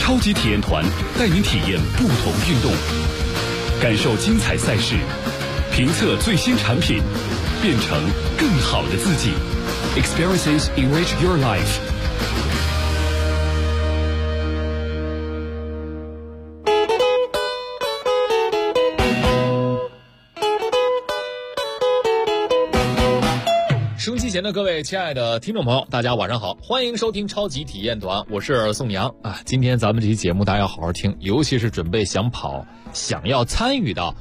超级体验团带您体验不同运动，感受精彩赛事，评测最新产品，变成更好的自己。Experiences enrich your life。 收音机前的各位亲爱的听众朋友，大家晚上好，欢迎收听超级体验团，我是宋阳啊。今天咱们这期节目大家要好好听，尤其是准备想要参与到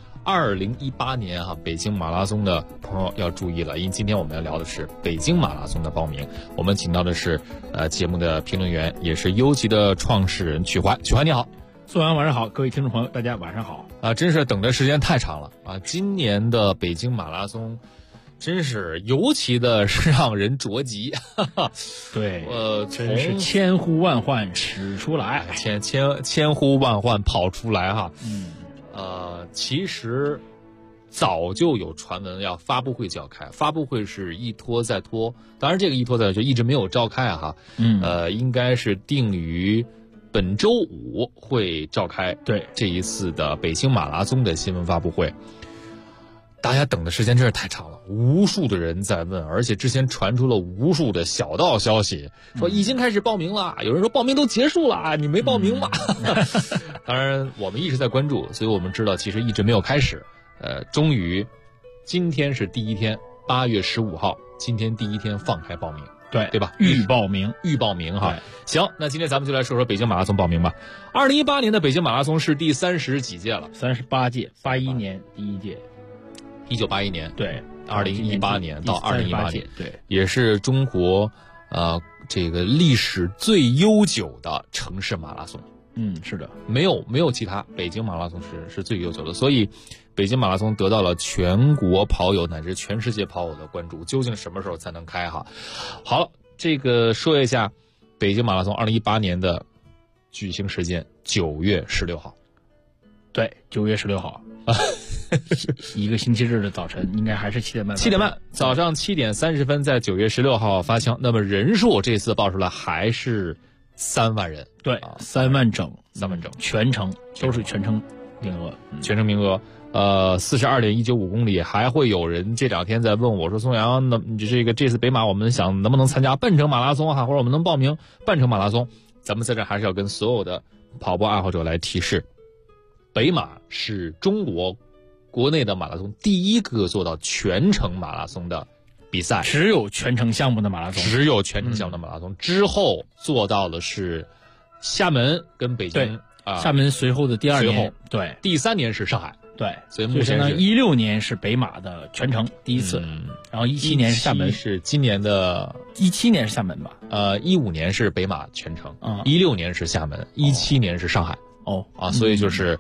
2018年北京马拉松的朋友要注意了，因为今天我们要聊的是北京马拉松的报名。我们请到的是节目的评论员，也是优极的创始人曲怀。曲怀你好。 宋阳晚上好，各位听众朋友大家晚上好啊！真是等的时间太长了啊！今年的北京马拉松真是尤其的是让人着急， 对，真是千呼万唤始出来， 千呼万唤跑出来哈。其实早就有传闻要发布会就要开，发布会是一拖再拖，当然这个一拖再拖就一直没有召开哈。应该是定于本周五会召开。对，这一次的北京马拉松的新闻发布会。大家等的时间真是太长了，无数的人在问，而且之前传出了无数的小道消息，说已经开始报名了，有人说报名都结束了，你没报名吗？当然我们一直在关注，所以我们知道其实一直没有开始。终于今天是第一天，8月15号，今天第一天放开报名，对吧？ 预报名哈。行，那今天咱们就来说说北京马拉松报名吧。2018年的北京马拉松是第30几届了 ，38届，81年第一届 ，1981年， 对 ，2018年到2018年， 对， 也是中国这个历史最悠久的城市马拉松。 是的， 没有其他，北京马拉松是最悠久的，所以北京马拉松得到了全国跑友乃至全世界跑友的关注。究竟什么时候才能开哈？好了，这个说一下北京马拉松2018年的举行时间，9月16号。 对，9月16号。一个星期日的早晨，应该还是7点半。7 点半，早上7点30分，在9月16号发枪。那么人数这次报出来还是3万人， 对，3万整，全程都是全程名额， 全程名额。42.195公里，还会有人这2天在问我说：“宋阳，那你这次北马，我们想能不能参加半程马拉松哈，或者我们能报名半程马拉松？”咱们在这还是要跟所有的跑步爱好者来提示，北马是中国国内的马拉松第一个做到全程马拉松的比赛， 只有全程项目的马拉松， 之后做到的是厦门跟北京， 厦门随后的第2年，对， 第3年是上海， 对， 所以目前是 16年是北马的全程第一次，然后17年是厦门， 是今年的 17年是厦门吧 ，15年是北马全程，16年是厦门，17年是上海。所以就是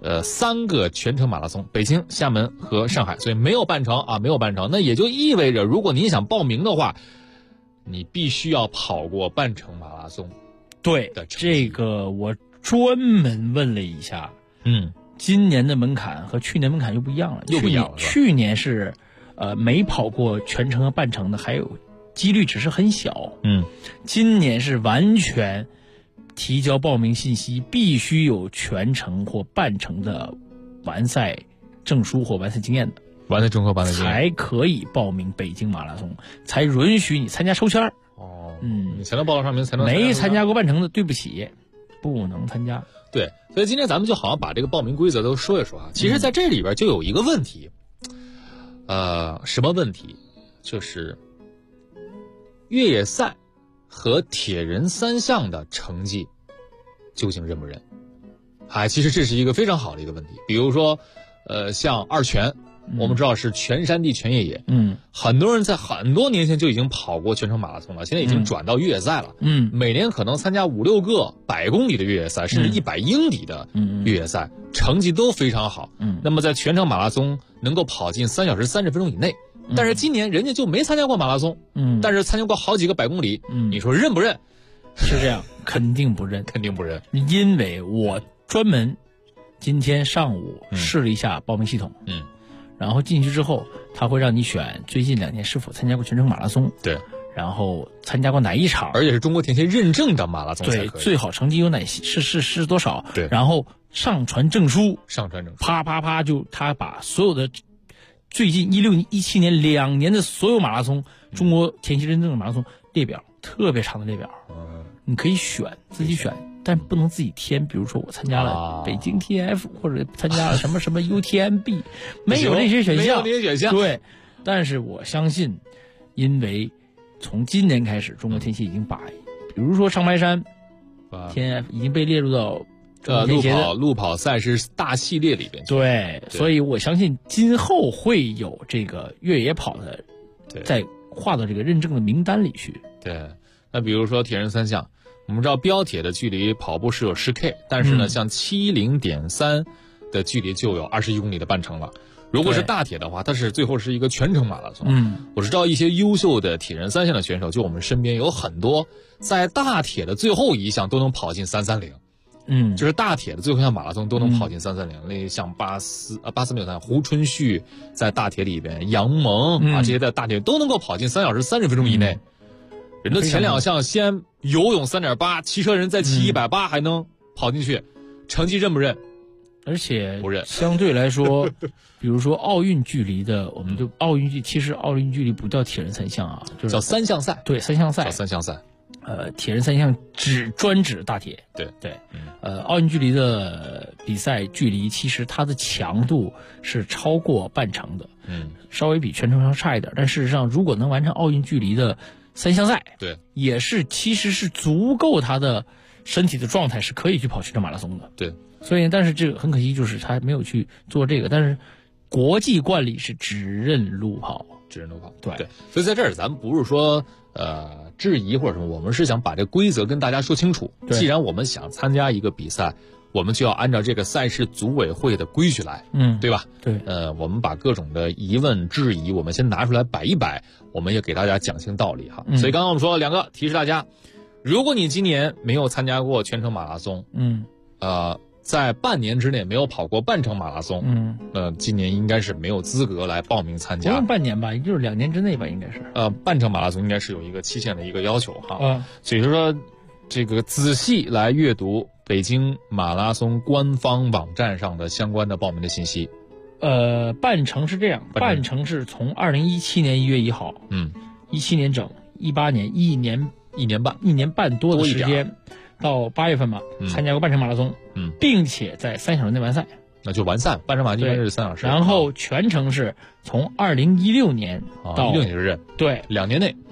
3个全程马拉松，北京、厦门和上海，所以没有半程。那也就意味着，如果您想报名的话，你必须要跑过半程马拉松。 对，这个我专门问了一下，今年的门槛和去年门槛又不一样了，去年是没跑过全程和半程的，还有几率只是很小。今年是完全提交报名信息，必须有全程或半程的完赛证书或完赛经验的， 完赛证和完赛经验才可以报名北京马拉松，才允许你参加抽签。 你才能报到上名，才能没参加过半程的，对不起，不能参加。 对，所以今天咱们就好像把这个报名规则都说一说啊。其实在这里边就有一个问题，什么问题？就是越野赛和铁人3项的成绩究竟认不认？其实这是一个非常好的一个问题。比如说，像2全，我们知道是全山地全越野，很多人在很多年前就已经跑过全程马拉松了，现在已经转到越野赛了，每年可能参加5、6个100公里的越野赛，甚至100英里的越野赛，成绩都非常好。那么在全程马拉松能够跑进3小时30分钟以内。但是今年人家就没参加过马拉松，但是参加过好几个100公里，你说认不认？ 是这样，肯定不认， 肯定不认。 因为我专门今天上午试了一下报名系统，然后进去之后，他会让你选最近2年是否参加过全程马拉松， 对， 然后参加过哪一场， 而且是中国田协认证的马拉松对，最好成绩有哪些是多少， 对， 然后上传证书，啪就他把所有的最近16、17年2年的所有马拉松，中国田协认证的马拉松列表，特别长的列表，你可以自己选，但不能自己填。比如说我参加了北京 TF 或者参加了什么什么 UTMB， 没有这些选项，对。但是我相信，因为从今年开始，中国田协已经把，比如说长白山 TF 已经被列入到路跑赛事大系列里边。 对，所以我相信今后会有这个越野跑的，在划到这个认证的名单里去。 对，那比如说铁人三项，我们知道标铁的距离跑步是有10K， 但是呢，像70.3的距离就有21公里的半程了。如果是大铁的话，它是最后是一个全程马拉松。我知道一些优秀的铁人三项的选手，就我们身边有很多在大铁的最后一项都能跑进330。就是大铁的最后一项马拉松都能跑进330。那像巴斯没有参加，胡春旭在大铁里边，杨蒙这些在大铁都能够跑进3小时30分钟以内。人的前2项先游泳3.8，骑车人再骑180还能跑进去，成绩认不认？ 而且相对来说，比如说奥运距离的，我们就其实奥运距离不叫铁人三项啊，就是叫3项赛。 对，3项赛。 叫3项赛。 铁人三项专指大铁。 对。 奥运距离的比赛距离，其实它的强度是超过半程的。稍微比全程稍差一点，但事实上，如果能完成奥运距离的3项赛， 对， 也是其实是足够他的身体的状态是可以去跑全程马拉松的。 对。 所以，但是这个很可惜，就是他没有去做这个。但是，国际惯例是只认路跑。对。 所以在这儿，咱们不是说质疑或者什么，我们是想把这规则跟大家说清楚。既然我们想参加一个比赛，我们就要按照这个赛事组委会的规矩来，对吧？ 对。 我们把各种的疑问、质疑，我们先拿出来摆一摆，我们也给大家讲清道理哈。所以刚刚我们说了2个，提示大家，如果你今年没有参加过全程马拉松，在半年之内没有跑过半程马拉松，今年应该是没有资格来报名参加。 不用半年吧，也就是2年之内吧，应该是。 半程马拉松应该是有一个期限的一个要求哈。所以说，这个仔细来阅读北京马拉松官方网站上的相关的报名的信息。 半程是这样，半程是从2017年1月1号，17年整，18年1年半多的时间。到8月份嘛，参加过半程马拉松，并且在3小时内完赛， 那就完赛。半程马一般是3小时。 然后全程是从2016年到 16年就认， 对 ，2年内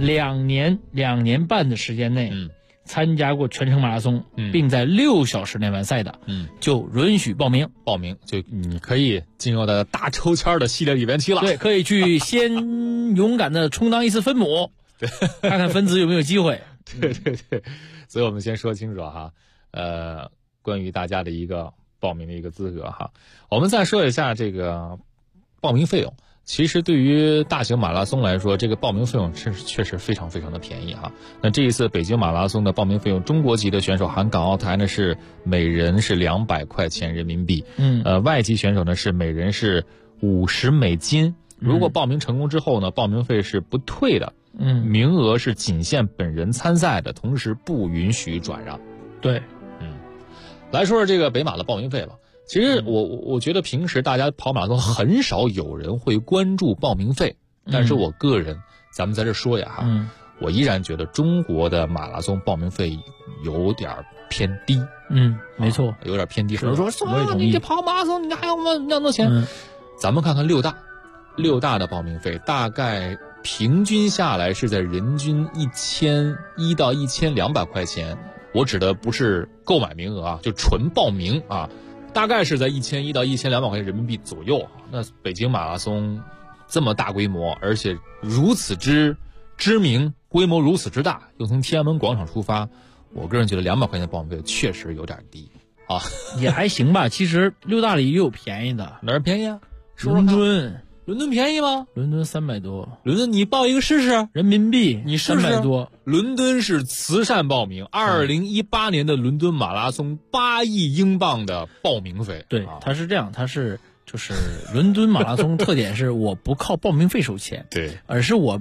，2年半的时间内，参加过全程马拉松，并在6小时内完赛的，就允许报名，就你可以进入到大抽签的系列里边去了。 对，可以去先勇敢的充当一次分母，看看分子有没有机会。 对。所以我们先说清楚哈，关于大家的一个报名的一个资格哈。我们再说一下这个报名费用。其实对于大型马拉松来说，这个报名费用确实非常非常的便宜哈。那这一次北京马拉松的报名费用，中国籍的选手含港澳台呢是每人是200块钱人民币，外籍选手呢是每人是50美金。如果报名成功之后呢，报名费是不退的。名额是仅限本人参赛的，同时不允许转让。 对。 来说说这个北马的报名费吧。其实我觉得平时大家跑马拉松很少有人会关注报名费，但是我个人，咱们在这说呀哈，我依然觉得中国的马拉松报名费有点偏低。 没错， 有点偏低。 有人说你这跑马拉松你还要那么多钱？咱们看看六大的报名费大概平均下来是在人均1100到1200块钱。我指的不是购买名额啊，就纯报名啊，大概是在1100到1200块钱人民币左右。那北京马拉松这么大规模，而且如此之知名，规模如此之大，又从天安门广场出发，我个人觉得200块钱的报名费确实有点低啊。 也还行吧，其实六大里也有便宜的。 哪儿便宜啊？伦敦便宜吗？ 伦敦300多。 伦敦你报一个试试， 人民币你试试 300多。 伦敦是慈善报名，2018年的伦敦马拉松8亿英镑的报名费。 对，它是这样，就是伦敦马拉松特点是我不靠报名费收钱， 对， 而是我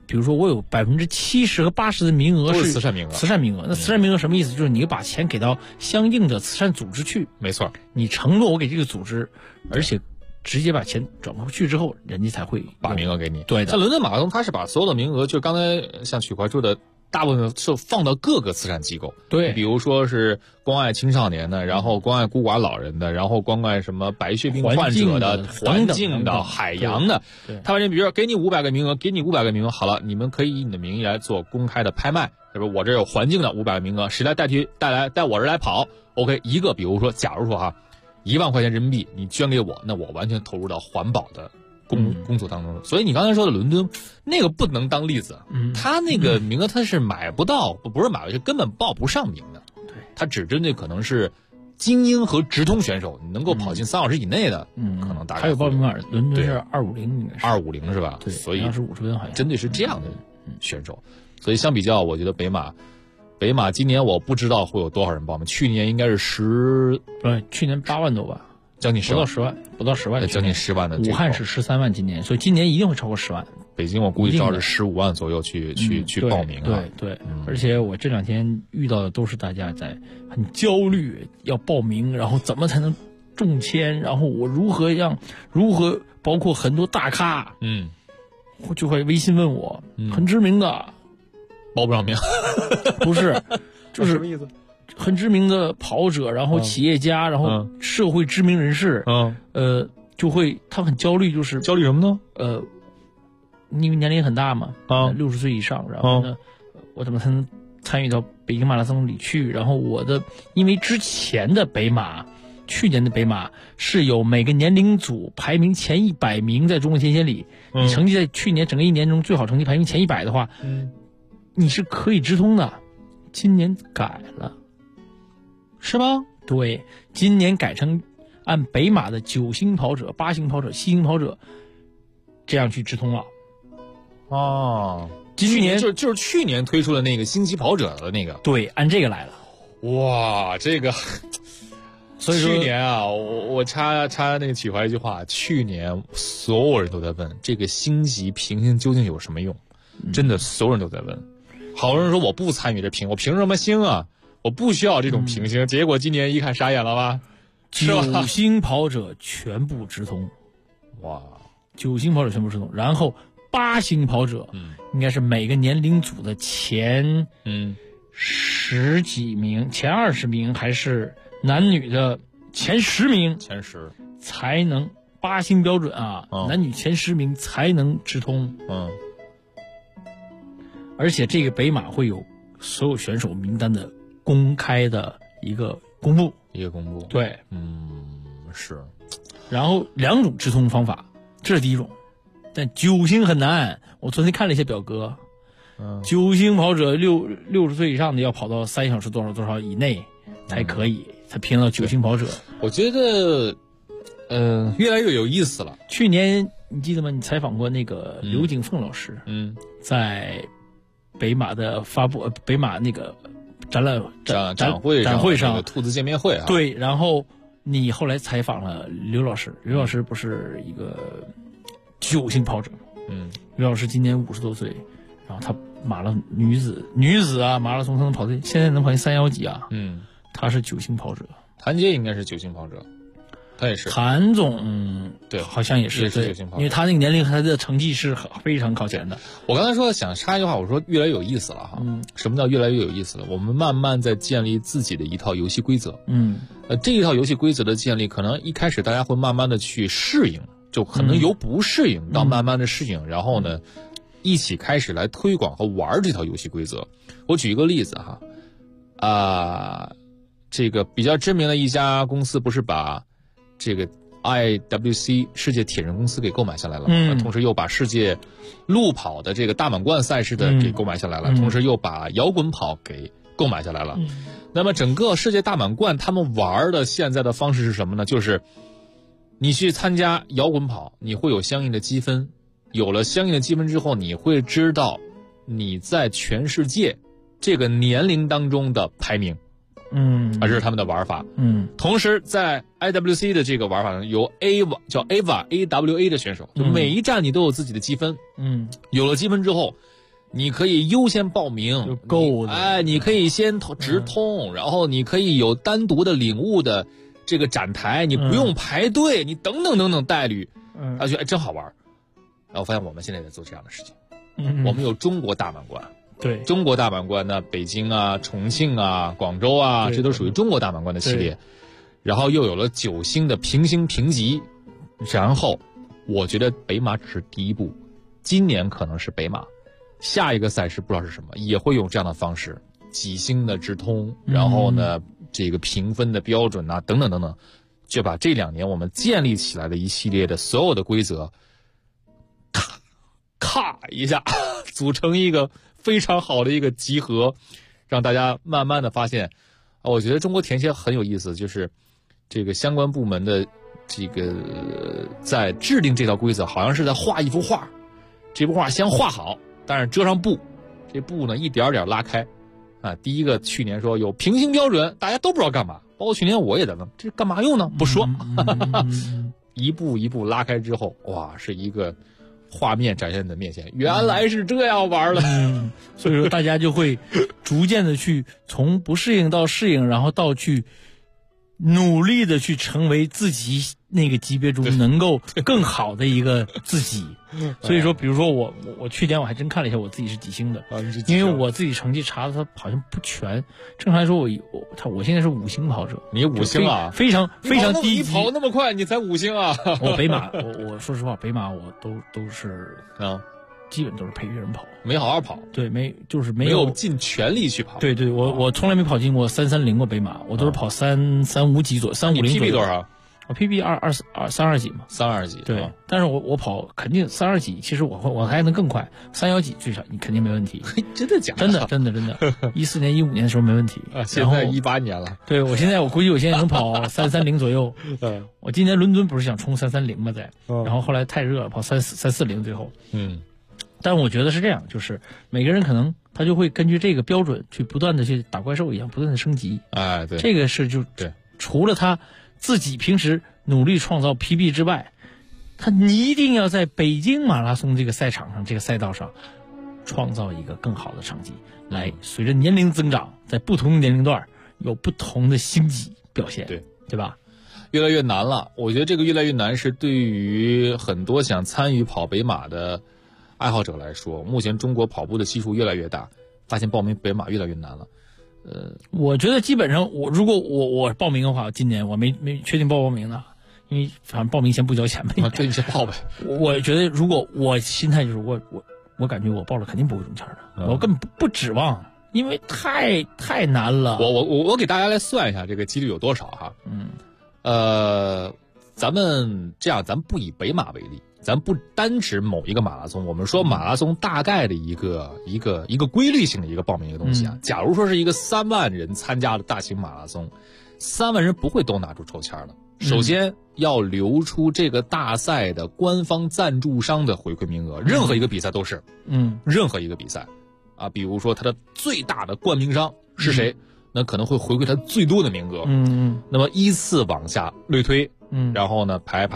比如说我有70%和80%的名额是慈善名额。 慈善名额，那慈善名额什么意思？就是你把钱给到相应的慈善组织去。 没错， 你承诺我给这个组织，而且直接把钱转过去之后，人家才会把名额给你。 对的。 像伦敦马拉松，它是把所有的名额，就刚才像曲怀说的，大部分是放到各个慈善机构。 对， 比如说是关爱青少年的，然后关爱孤寡老人的，然后关爱什么白血病患者的、环境的、海洋的。他反正比如说给你500个名额，给你500个名额，好了，你们可以以你的名义来做公开的拍卖。比如我这有环境的500个名额，谁来带我这来跑 ？OK， 一个比如说，假如说哈，1万块钱人民币，你捐给我，那我完全投入到环保的工作当中。所以你刚才说的伦敦那个不能当例子，他那个名额他是买不到，不是买，是根本报不上名的。 对， 他只针对可能是精英和直通选手，你能够跑进3小时以内的，可能大概还有报名码，伦敦是250，应该是 250是吧？ 对， 所以是50分，好像针对是这样的选手。所以相比较，我觉得北马今年我不知道会有多少人报名，去年应该是去年8万多吧。 将近不到10万，不到10万， 将近10万的。 武汉是13万，今年，所以今年一定会超过10万。 北京我估计照着15万左右去报名啊。 对，而且我这2天遇到的都是大家在很焦虑，要报名，然后怎么才能中签，然后我如何包括很多大咖，就会微信问我，很知名的， 报不上名， 不是，就是什么意思？ 很知名的跑者，然后企业家，然后社会知名人士，就会他很焦虑，就是焦虑什么呢？ 因为年龄很大嘛，60岁以上，然后呢，我怎么才能参与到北京马拉松里去？然后因为之前的北马，去年的北马是有每个年龄组排名前100名，在中国田协里，你成绩在去年整个1年中最好成绩排名前100的话，你是可以直通的。今年改了。 是吗？ 对，今年改成按北马的9星跑者、8星跑者、7星跑者这样去直通了。 今年就是去年推出的那个星级跑者的那个。 对，按这个来了。 哇，这个， 所以说去年啊，我插那个曲怀一句话，去年所有人都在问这个星级评星究竟有什么用，真的所有人都在问。好多人说我不参与这评，我凭什么星啊？我不需要这种评星，结果今年一看傻眼了吧 ？9星跑者全部直通， 哇 ！9星跑者全部直通，然后8星跑者，应该是每个年龄组的前10几名、前20名，还是男女的前10名？ 前10 才能8星标准啊，男女前10名才能直通。而且这个北马会有所有选手名单的公开的一个公布，对， 是。 然后2种直通方法，这是第一种，但9星很难。我昨天看了一些表格，9星跑者60岁以上的要跑到3小时多少以内才可以，才评到9星跑者。 我觉得，越来越有意思了。 去年你记得吗？你采访过那个刘景凤老师，在北马的北马那个展会上兔子见面会啊， 对，然后你后来采访了刘老师，刘老师不是一个9星跑者，刘老师今年50多岁，然后他女子马拉松他能跑对，现在能跑进311几啊，他是9星跑者， 谭杰应该是9星跑者，他也是， 谭总对，好像也是 9星跑者， 因为他那个年龄他的成绩是非常靠前的。 我刚才说想插一句话，我说越来越有意思了哈。什么叫越来越有意思了？我们慢慢在建立自己的一套游戏规则。这一套游戏规则的建立，可能一开始大家会慢慢的去适应，就可能由不适应到慢慢的适应，然后呢，一起开始来推广和玩这套游戏规则。我举一个例子哈，这个比较知名的一家公司不是把这个 IWC 世界铁人公司给购买下来了，同时又把世界路跑的这个大满贯赛事的给购买下来了，同时又把摇滚跑给购买下来了。那么整个世界大满贯他们玩的现在的方式是什么呢？就是你去参加摇滚跑，你会有相应的积分，有了相应的积分之后，你会知道你在全世界这个年龄当中的排名。这是他们的玩法。同时在 IWC 的这个玩法上，有 AWA 的选手，就每一站你都有自己的积分。有了积分之后， 你可以优先报名， 就够的。 哎，你可以先直通，然后你可以有单独的领悟的这个展台，你不用排队，你等等等等待遇，觉得真好玩。然后发现我们现在在做这样的事情，我们有中国大满贯。 对， 中国大满贯呢，北京啊、重庆啊、广州啊，这都属于中国大满贯的系列。然后又有了9星的评星评级，然后我觉得北马只是第一步，今年可能是北马。下一个赛事不知道是什么，也会用这样的方式，几星的直通，然后呢，这个评分的标准啊，等等等等，就把这2年我们建立起来的一系列的所有的规则，咔一下，组成一个非常好的一个集合，让大家慢慢的发现，我觉得中国田协很有意思，就是这个相关部门的这个在制定这套规则，好像是在画一幅画，这幅画先画好。但是遮上布，这布呢一点点拉开，第一个去年说有评星标准，大家都不知道干嘛，包括去年我也在问，这干嘛用呢？不说，一步一步拉开之后，哇，是一个画面展现你的面前，原来是这样玩了。 所以说大家就会逐渐的去从不适应到适应，然后到去努力的去成为自己那个级别中能够更好的一个自己。所以说比如说我去年我还真看了一下我自己是几星的，因为我自己成绩查的它好像不全，正常来说我现在是5星跑者。 你5星啊？ 非常非常低级。 你跑那么快，你才5星啊？ 我北马我说实话，北马我都是基本都是陪别人跑， 没好好跑。 对，没有尽全力去跑。 对，我从来没跑进过330过北马，我都是跑350几左右，350左右。 PB 多少？ 我 PB 320几嘛 ，320几。 对，但是我跑肯定320几，其实我还能更快，310几最少你肯定没问题。 真的假的？ 真的，14年15年的时候没问题现在18年了。 对，我估计我现在能跑330左右。我今年伦敦不是想冲330嘛，然后后来太热了，跑340最后。但是我觉得是这样，就是每个人可能他就会根据这个标准去不断的去打怪兽一样，不断的升级。 对， 这个是对， 除了他自己平时努力创造 PB 之外，他一定要在北京马拉松这个赛场上、这个赛道上创造一个更好的成绩，来随着年龄增长，在不同的年龄段有不同的星级表现，对吧？ 越来越难了，我觉得这个越来越难是对于很多想参与跑北马的爱好者来说，目前中国跑步的基数越来越大，发现报名北马越来越难了。 我觉得基本上如果我报名的话，今年我没确定报名呢，因为反正报名先不交钱呗。 对，你先报呗。 我觉得如果我心态就是我感觉我报了肯定不会中签的，我根本不指望，因为太难了。 我给大家来算一下这个几率有多少哈。咱们这样，咱不以北马为例，咱不单指某一个马拉松，我们说马拉松大概的一个规律性的一个报名一个东西啊。假如说是一个3万人参加的大型马拉松，3万人不会都拿出抽签的。首先要留出这个大赛的官方赞助商的回馈名额，任何一个比赛都是，任何一个比赛啊，比如说它的最大的冠名商是谁，那可能会回馈它最多的名额，那么依次往下类推，然后呢排，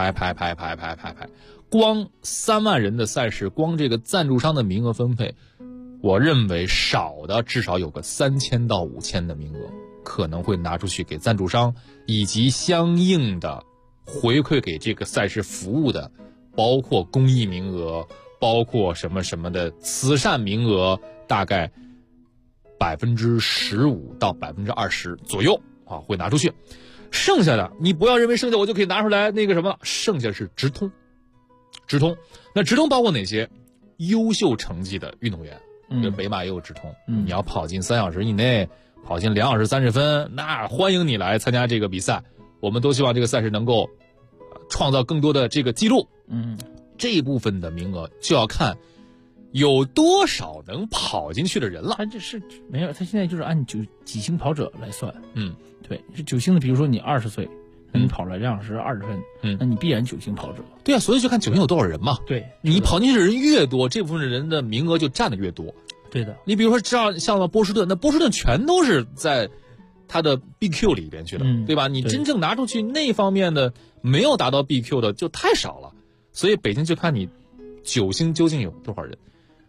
光3万人的赛事，光这个赞助商的名额分配，我认为少的至少有个3000到5000的名额，可能会拿出去给赞助商以及相应的回馈给这个赛事服务的，包括公益名额，包括什么什么的慈善名额，大概15%到20%左右啊，会拿出去。剩下的你不要认为剩下我就可以拿出来那个什么，剩下是直通。那直通包括哪些？优秀成绩的运动员，北马也有直通，你要跑进3小时以内，跑进2小时30分，那欢迎你来参加这个比赛。我们都希望这个赛事能够创造更多的这个记录。这一部分的名额就要看有多少能跑进去的人了。 他这是没有，他现在就是按几星跑者来算。对，是9星的，比如说你20岁，那你跑了2小时20分，那你必然9星跑者。 对啊，所以就看9星有多少人嘛。 对， 你跑进去的人越多，这部分人的名额就占的越多。 对的， 你比如说像波士顿，那波士顿全都是在他的 BQ 里边去的，对吧？你真正拿出去那方面的没有达到 BQ 的就太少了，所以北京就看你9星究竟有多少人。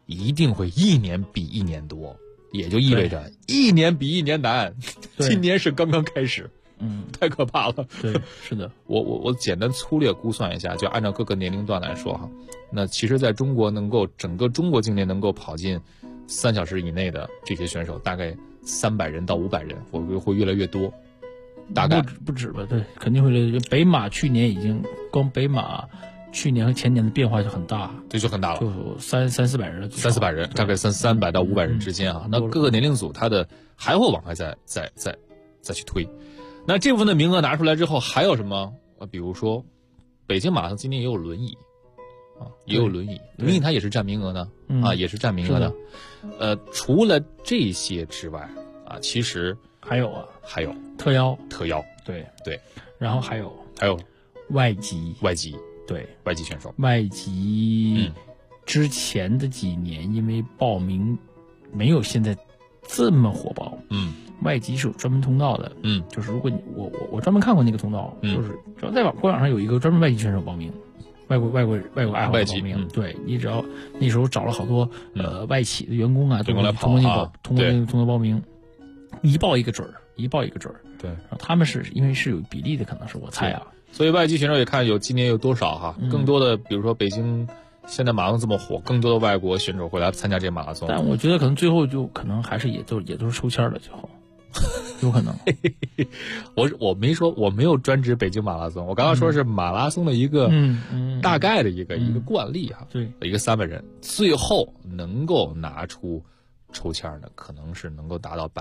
一定会一年比一年多，也就意味着一年比一年难。今年是刚刚开始，太可怕了。 对，是的。 我简单粗略估算一下，就按照各个年龄段来说哈，那其实在中国整个中国境内能够跑进3小时以内的这些选手，大概300人到500人，会越来越多。大概不止吧？对，肯定会越来越。北马去年已经光北马。去年和前年的变化就很大， 对，就很大了， 就300-400人，300-400人， 大概300到500人之间啊。那各个年龄组它的还会往外再去推。那这部分的名额拿出来之后，还有什么？比如说北京马拉松今年也有轮椅啊，也有轮椅它也是占名额的啊，也是占名额的。除了这些之外啊，其实还有特邀，对，然后还有外籍。对， 外籍选手， 外籍之前的几年，因为报名没有现在这么火爆，外籍是有专门通道的，就是如果我专门看过那个通道，就是只要在官网上有一个专门外籍选手报名，外国爱好者报名，对你只要那时候找了好多外企的员工啊，都来通过那个通道报名，一报一个准儿， 对， 然后他们是因为是有比例的，可能是我猜啊。 所以外籍选手也看今年有多少哈，更多的比如说北京现在马拉松这么火，更多的外国选手会来参加这个马拉松。 但我觉得可能最后就可能还是也都是抽签了，最后有可能。 我没说，我没有专指北京马拉松，我刚刚说是马拉松的一个大概的一个惯例哈， 对， 一个300人，最后能够拿出抽签的，可能是能够达到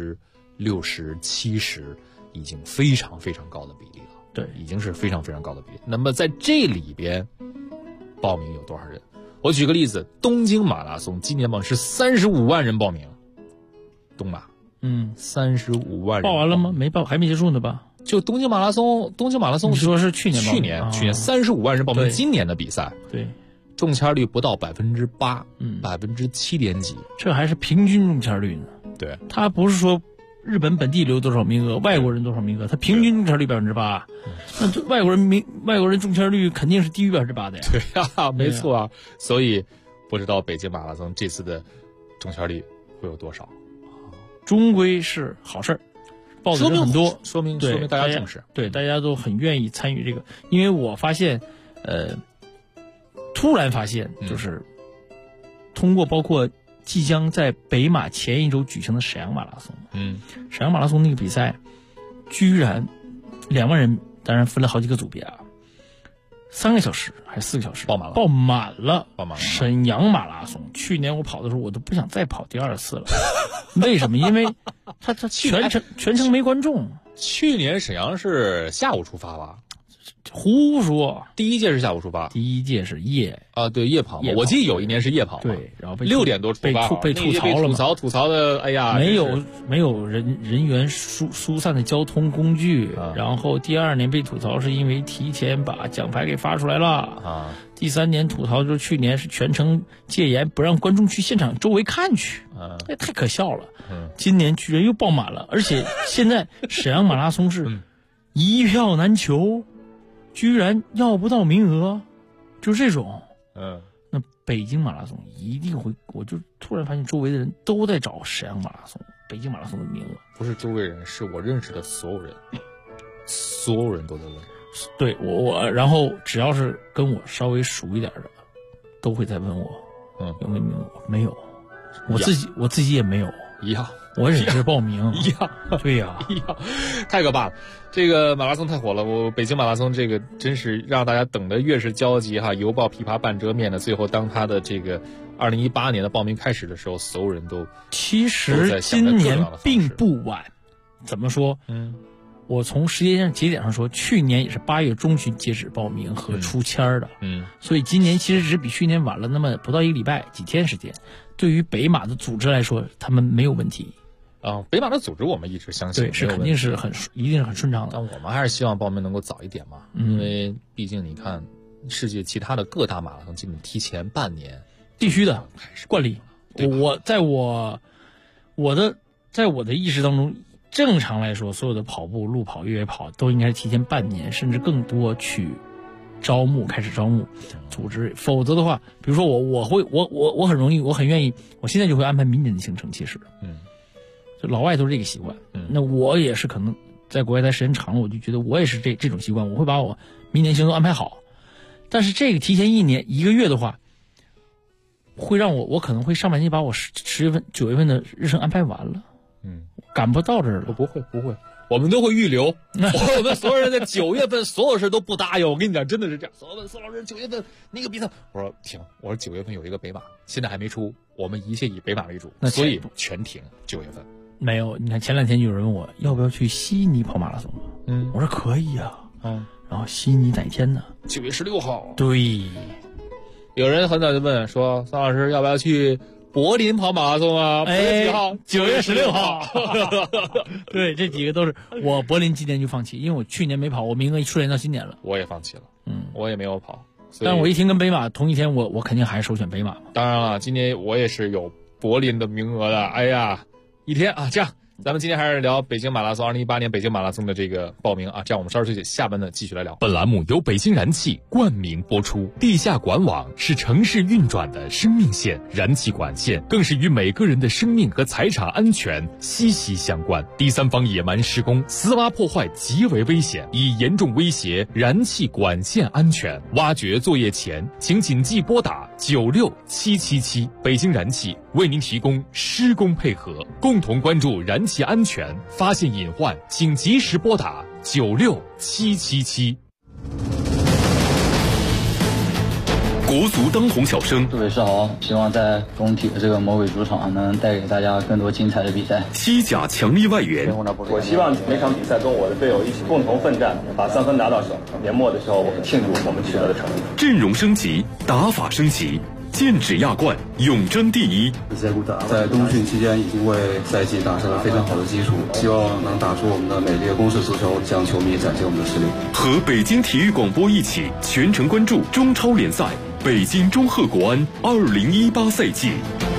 60%、70%，已经非常非常高的比例了。 对， 已经是非常非常高的比例。那么在这里边，报名有多少人？我举个例子，东京马拉松今年是35万人报名，东马，35万人报完了吗？没报，还没结束呢吧？ 就东京马拉松， 你说是去年 35万人报名今年的比赛， 对， 中签率不到8%，7点几， 这还是平均中签率呢。 对， 他不是说日本本地留多少名额，外国人多少名额，他平均中签率8%，那这外国人中签率肯定是低于8%的呀。 对呀，没错啊。所以不知道北京马拉松这次的中签率会有多少？ 终归是好事儿，报的人很多， 说明大家重视， 对，大家都很愿意参与这个。因为我发现，突然发现，就是通过包括即将在北马前一周举行的沈阳马拉松，沈阳马拉松那个比赛，居然2万人，当然分了好几个组别啊，3个小时还是4个小时爆满了。沈阳马拉松，去年我跑的时候，我都不想再跑第2次了。为什么？因为他全程没观众。 去年沈阳是下午出发吧？ 胡说！ 第一届是下午出发， 第一届是夜跑嘛。我记得有一年是夜跑嘛， 对，然后 6点多出发， 被吐槽了嘛， 吐槽的，哎呀， 没有人员疏散的交通工具，然后第2年被吐槽是因为提前把奖牌给发出来了啊，第3年吐槽就是去年是全程戒严，不让观众去现场周围看去，太可笑了。今年居然又爆满了，而且现在沈阳马拉松是一票难求。居然要不到名额，就这种，那北京马拉松一定会，我就突然发现周围的人都在找沈阳马拉松、北京马拉松的名额。 不是周围人，是我认识的所有人，所有人都在问。 对我，然后只要是跟我稍微熟一点的，都会在问我，有没有名额？没有，我自己也没有。 一样， 我也是报名一样， 对呀， 一样，太可怕了！这个马拉松太火了，北京马拉松这个真是让大家等得越是焦急哈，犹抱琵琶半遮面的。最后，当他的这个2018年的报名开始的时候，所有人都其实今年并不晚。怎么说？我从时间节点上说，去年也是8月中旬截止报名和出签的，所以今年其实只比去年晚了那么不到1个礼拜，几天时间。对于北马的组织来说，他们没有问题。 北马的组织我们一直相信， 对，是肯定是一定是很顺畅的。 但我们还是希望报名能够早一点嘛，因为毕竟你看，世界其他的各大马拉松基本提前半年， 必须的惯例。在我的意识当中，正常来说，所有的跑步、路跑、越野跑都应该是提前半年甚至更多去开始招募，组织。否则的话，比如说我很容易，我很愿意，我现在就会安排明年的行程。其实，就老外都是这个习惯。那我也是可能在国外待时间长了，我就觉得我也是这种习惯，我会把我明年行程安排好。但是这个提前1个月的话，会让我可能会上半年把我10月份、9月份的日程安排完了。赶不到这儿了。 不会，我们都会预留。我们所有人在9月份所有事都不答应。我跟你讲，真的是这样。所有问宋老师9月份那个比赛，我说停。我说9月份有一个北马，现在还没出，我们一切以北马为主，所以全停9月份。 没有，你看前2天就有人问我要不要去悉尼跑马拉松。我说可以啊。然后悉尼哪天呢？9月16号。对。 有人很早就问说，宋老师要不要去柏林跑马拉松啊？9月几号 ？9月16号。对，这几个都是我柏林今年就放弃，因为我去年没跑，我名额一出连到今年了。 我也放弃了，我也没有跑。 但我一听跟北马同一天，我肯定还是首选北马。 当然了，今年我也是有柏林的名额的。哎呀，一天啊，这样。咱们今天还是聊北京马拉松2018年北京马拉松的这个报名啊，这样我们稍事休息，下半段继续来聊。 本栏目由北京燃气冠名播出。地下管网是城市运转的生命线，燃气管线更是与每个人的生命和财产安全息息相关。第三方野蛮施工、私挖破坏极为危险，已严重威胁燃气管线安全。挖掘作业前，请谨记拨打96777。北京燃气为您提供施工配合，共同关注燃气安全，发现隐患请及时拨打96777。国足当红小生， 各位是好，希望在工体的这个魔鬼主场能带给大家更多精彩的比赛。 西甲强力外援， 我希望每场比赛跟我的队友一起共同奋战，把3分拿到手。年末的时候，我们庆祝我们取得的成绩。 阵容升级，打法升级。剑指亚冠，永争第一。 在冬训期间已经为赛季打下了非常好的基础，希望能打出我们的美丽的攻势足球，向球迷展现我们的实力。 和北京体育广播一起全程关注中超联赛北京中赫国安2018赛季。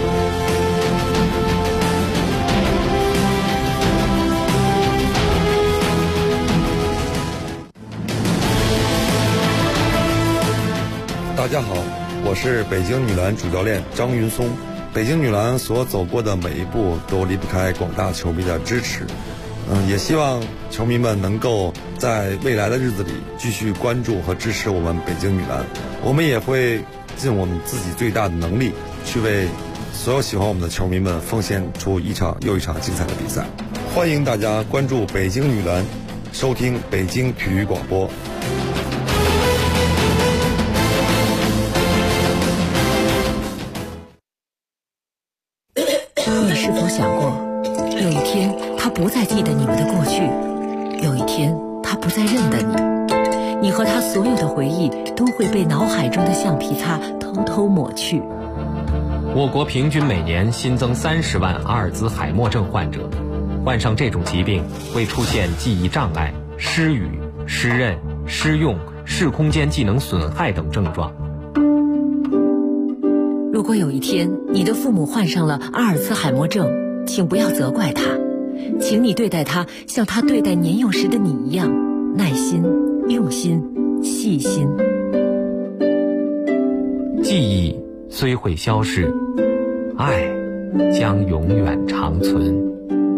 大家好，我是北京女篮主教练张云松。北京女篮所走过的每一步都离不开广大球迷的支持，也希望球迷们能够在未来的日子里继续关注和支持我们北京女篮。我们也会尽我们自己最大的能力，去为所有喜欢我们的球迷们奉献出一场又一场精彩的比赛。欢迎大家关注北京女篮，收听北京体育广播。 你是否想过，有一天他不再记得你们的过去，有一天他不再认得你，你和他所有的回忆都会被脑海中的橡皮擦偷偷抹去。 我国平均每年新增30万阿尔兹海默症患者，患上这种疾病会出现记忆障碍、失语、失认、失用、视空间技能损害等症状。 如果有一天你的父母患上了阿尔兹海默症，请不要责怪他，请你对待他像他对待年幼时的你一样，耐心、用心、细心。 记忆虽会消逝，爱将永远长存。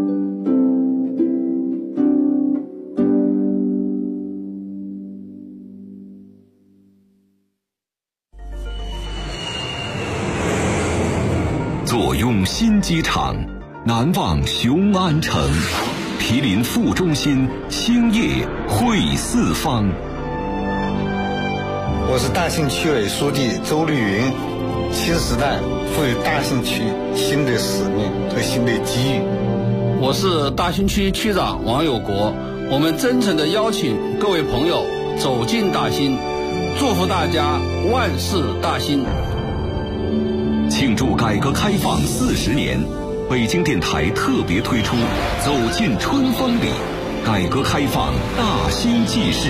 坐拥新机场，难忘雄安城，毗邻副中心，兴业汇四方。 我是大兴区委书记周绿云。新时代赋予大兴区新的使命和新的机遇。 我是大兴区区长王有国。我们真诚地邀请各位朋友走进大兴，祝福大家万事大兴。 庆祝改革开放40年，北京电台特别推出《走进春风里》，改革开放大兴纪事。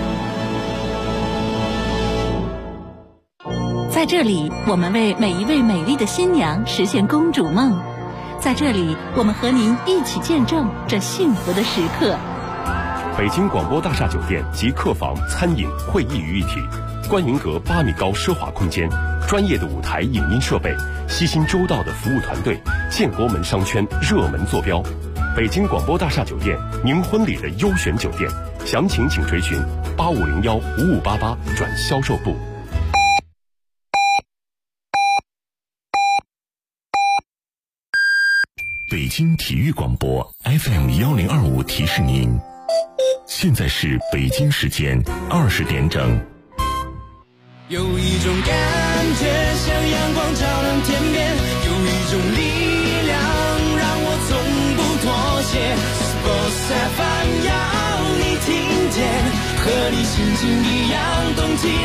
在这里，我们为每一位美丽的新娘实现公主梦。在这里，我们和您一起见证这幸福的时刻。 北京广播大厦酒店集客房、餐饮、会议于一体，观云阁8米高奢华空间，专业的舞台影音设备，悉心周到的服务团队，建国门商圈热门坐标。北京广播大厦酒店，您婚礼的优选酒店，详情请垂询8501-5588转销售部。 北京体育广播 FM1025提示您，现在是北京时间20点整。 有一种感觉像阳光照亮天边，有一种力量让我从不妥协。Sports FM 要你听见，和你心情一样动起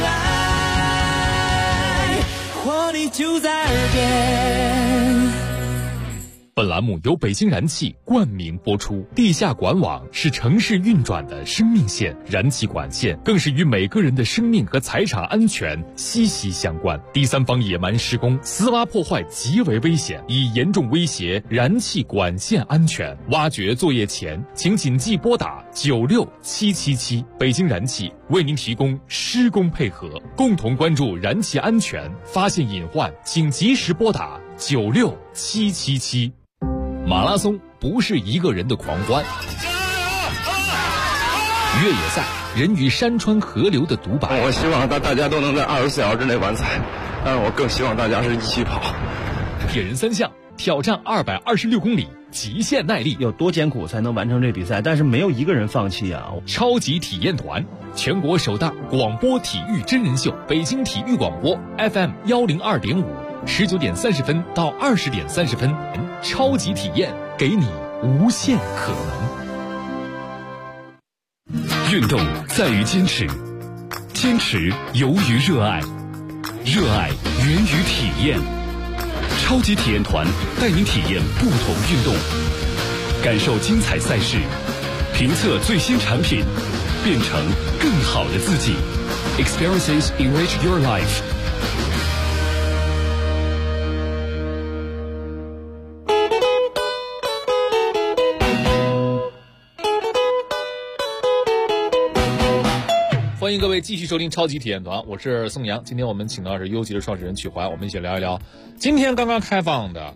来，活力就在耳边。 本栏目由北京燃气冠名播出。地下管网是城市运转的生命线，燃气管线更是与每个人的生命和财产安全息息相关。第三方野蛮施工、私挖破坏极为危险，已严重威胁燃气管线安全。挖掘作业前，请谨记拨打96777。北京燃气为您提供施工配合，共同关注燃气安全，发现隐患请及时拨打96777。马拉松不是一个人的狂欢，越野赛人与山川河流的独白。 我希望大家都能在24小时之内完赛，但是我更希望大家是一起跑。 铁人3项挑战226公里，极限耐力， 有多艰苦才能完成这比赛？但是没有一个人放弃啊！ 超级体验团，全国首档广播体育真人秀，北京体育广播 FM102.5，19点30分到20点30分，超级体验，给你无限可能。运动在于坚持，坚持由于热爱，热爱源于体验。超级体验团带您体验不同运动，感受精彩赛事，评测最新产品，变成更好的自己。Experiences enrich your life。欢迎各位继续收听超级体验团，我是宋阳。今天我们请到的是优吉的创始人曲怀，我们一起聊一聊今天刚刚开放的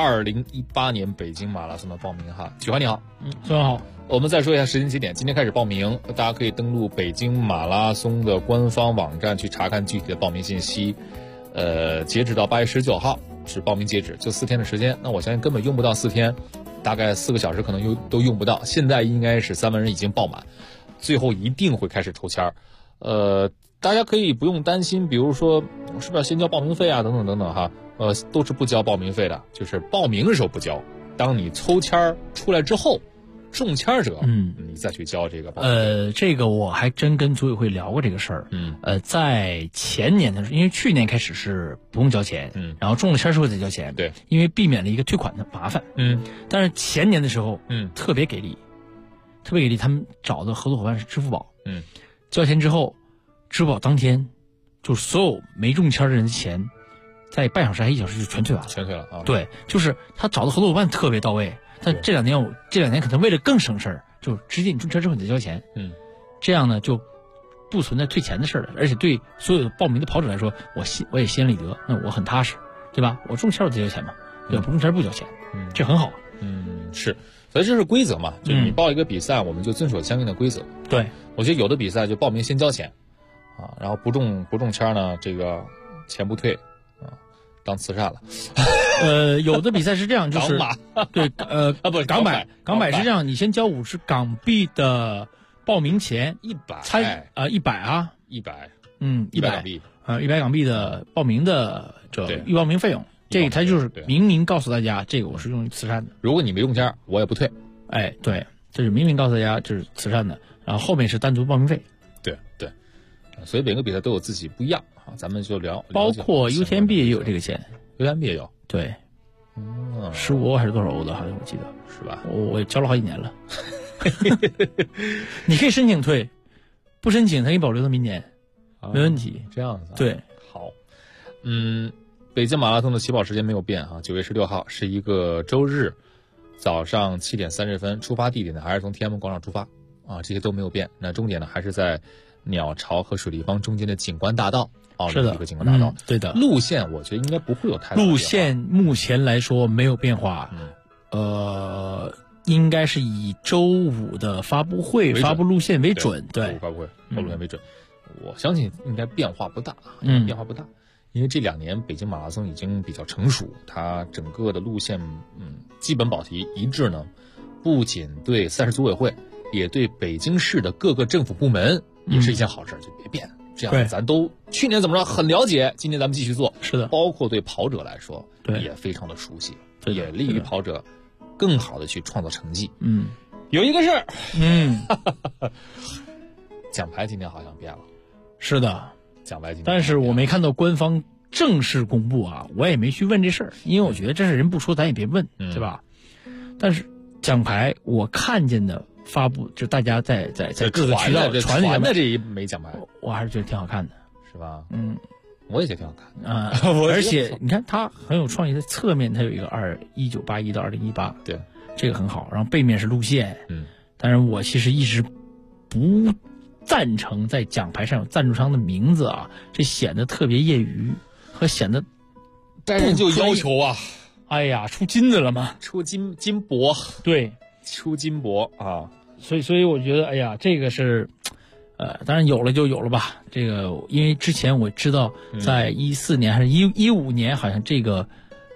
2018年北京马拉松的报名哈。曲怀你好。 宋阳好。 我们再说一下时间节点，今天开始报名，大家可以登录北京马拉松的官方网站去查看具体的报名信息。截止到8月19号是报名截止，就4天的时间。那我相信根本用不到4天，大概4个小时可能都用不到。现在应该是3万人已经报满，最后一定会开始抽签儿。大家可以不用担心，比如说是不是要先交报名费啊，等等等等哈，都是不交报名费的，就是报名的时候不交，当你抽签出来之后，中签者，你再去交这个报名费。 这个我还真跟组委会聊过这个事儿。在前年的时候，因为去年开始是不用交钱，然后中了签之后再交钱， 对， 因为避免了一个退款的麻烦。但是前年的时候，特别给力，他们找的合作伙伴是支付宝，交钱之后，支付宝当天就所有没中签的人的钱，在半小时还1小时就全退完了。 全退了啊！ 对，就是他找的合作伙伴特别到位。但这两年可能为了更省事儿，就直接你中签之后你再交钱。这样呢就不存在退钱的事了，而且对所有的报名的跑者来说，我也心安理得，那我很踏实，对吧？我中签我再交钱嘛，对吧？不中签不交钱，这很好。 是。所以这是规则嘛，就你报一个比赛，我们就遵守相应的规则。 对， 我觉得有的比赛就报名先交钱，然后不中签呢，这个钱不退，当慈善了。 有的比赛是这样，就是对， 不是港百是这样，你先交50港币的报名钱 ，100 啊 ，100，100 港币，100港币的报名的这预报名费用。这个他就是明明告诉大家，这个我是用于慈善的。 如果你没中签，我也不退。 哎，对，这是明明告诉大家这是慈善的，然后后面是单独报名费。 对，所以每个比赛都有自己不一样啊，咱们就聊。 包括 UTMB 也有这个钱 ，UTMB 也有。 对，15欧还是多少欧的，好像我记得是吧？ 我交了好几年了。你可以申请退，不申请他给你保留到明年，没问题。 这样子。 对， 好，北京马拉松的起跑时间没有变啊，9月16号是一个周日，早上7点30分，出发地点呢还是从天安门广场出发啊，这些都没有变。那终点呢还是在鸟巢和水立方中间的景观大道，奥林匹克景观大道。 对的。 路线我觉得应该不会有太大的变化。 路线目前来说没有变化，应该是以周5的发布会发布路线为准。对， 发布会发布路线为准。我相信应该变化不大，变化不大。因为这2年北京马拉松已经比较成熟，它整个的路线基本保持一致呢，不仅对赛事组委会，也对北京市的各个政府部门也是一件好事，就别变。这样咱都去年怎么着很了解，今年咱们继续做。 是的， 包括对跑者来说，也非常的熟悉，也利于跑者更好的去创造成绩。有一个事儿，奖牌今天好像变了。 是的， 奖牌今天， 但是我没看到官方正式公布啊，我也没去问这事儿，因为我觉得这事人不说咱也别问，对吧？但是奖牌我看见的发布，就大家在各个渠道传的这一枚奖牌， 我还是觉得挺好看的， 是吧？我也觉得挺好看啊。而且你看它很有创意，在侧面它有一个1981到2018， 对， 这个很好。然后背面是路线，但是我其实一直不赞成在奖牌上有赞助商的名字啊，这显得特别业余和显得。 但是就要求啊， 哎呀，出金子了嘛， 出金箔， 对， 出金箔啊， 所以我觉得，哎呀，这个是，当然有了就有了吧。这个因为之前我知道，在14年还是15年，好像这个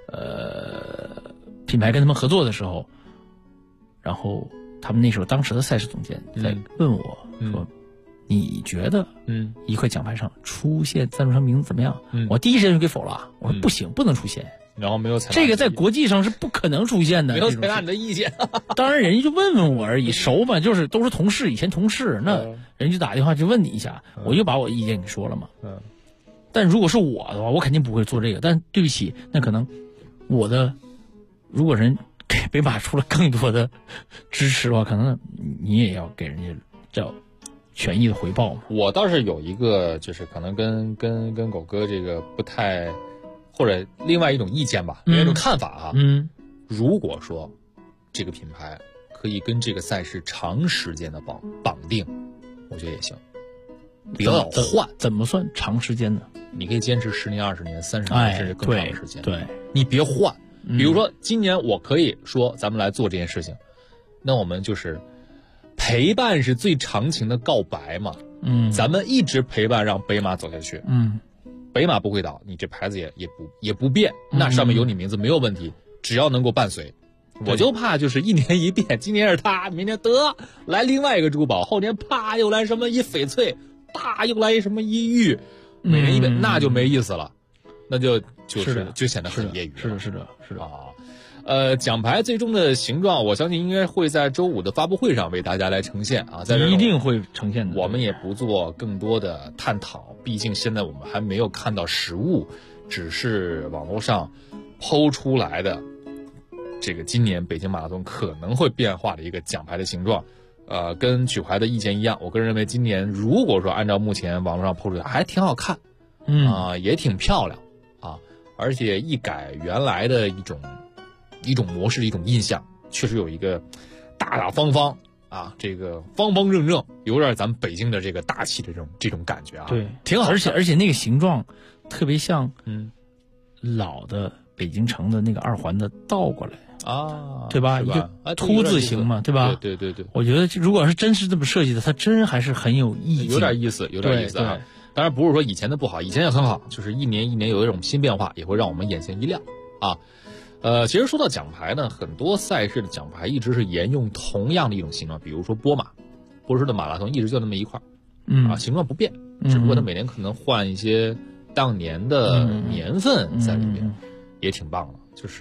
品牌跟他们合作的时候，然后他们那时候当时的赛事总监在问我说。你觉得，一块奖牌上出现赞助商名字怎么样？我第一时间就给否了，我说不行，不能出现。 然后没有采纳这个在国际上是不可能出现的， 没有采纳你的意见。 当然，人家就问问我而已，熟嘛，就是都是同事，以前同事，那人就打电话就问你一下，我就把我意见给说了嘛。但如果是我的话，我肯定不会做这个。但对不起，那可能如果人给北马出了更多的支持的话，可能你也要给人家叫。权益的回报嘛， 我倒是有一个，就是可能跟狗哥这个不太，或者另外一种意见吧，另外一种看法啊。如果说这个品牌可以跟这个赛事长时间的绑定，我觉得也行。比较换， 怎么算长时间呢？ 你可以坚持10年、20年、30年，甚至更长的时间。 对， 你别换。比如说今年我可以说咱们来做这件事情，那我们就是。陪伴是最长情的告白嘛，咱们一直陪伴，让北马走下去，北马不会倒，你这牌子也不变，那上面有你名字没有问题，只要能够伴随。我就怕就是一年一变，今年是他，明年得来另外一个珠宝，后年啪又来什么一翡翠，大又来什么一玉，每年一变，那就没意思了，那就显得很业余了。 是的啊。奖牌最终的形状，我相信应该会在周5的发布会上为大家来呈现啊，在这一定会呈现的。 我们也不做更多的探讨，毕竟现在我们还没有看到实物，只是网络上抛出来的这个今年北京马拉松可能会变化的一个奖牌的形状。跟曲怀的意见一样，我个人认为今年如果说按照目前网络上抛出来，还挺好看，也挺漂亮啊，而且一改原来的一种模式，一种印象，确实有一个大大方方啊，这个方方正正，有点咱们北京的这个大气的这种感觉啊， 对， 挺好。 而且那个形状特别像老的北京城的那个2环的倒过来啊， 对吧？一个凸字形嘛，对吧？ 对。 我觉得如果是真是这么设计的，它真还是很有意境， 有点意思啊。当然不是说以前的不好，以前也很好，就是一年一年有一种新变化，也会让我们眼前一亮啊。其实说到奖牌呢，很多赛事的奖牌一直是沿用同样的一种形状，比如说波士顿马拉松一直就那么一块，形状不变，只不过它每年可能换一些当年的年份在里面，也挺棒的。就是，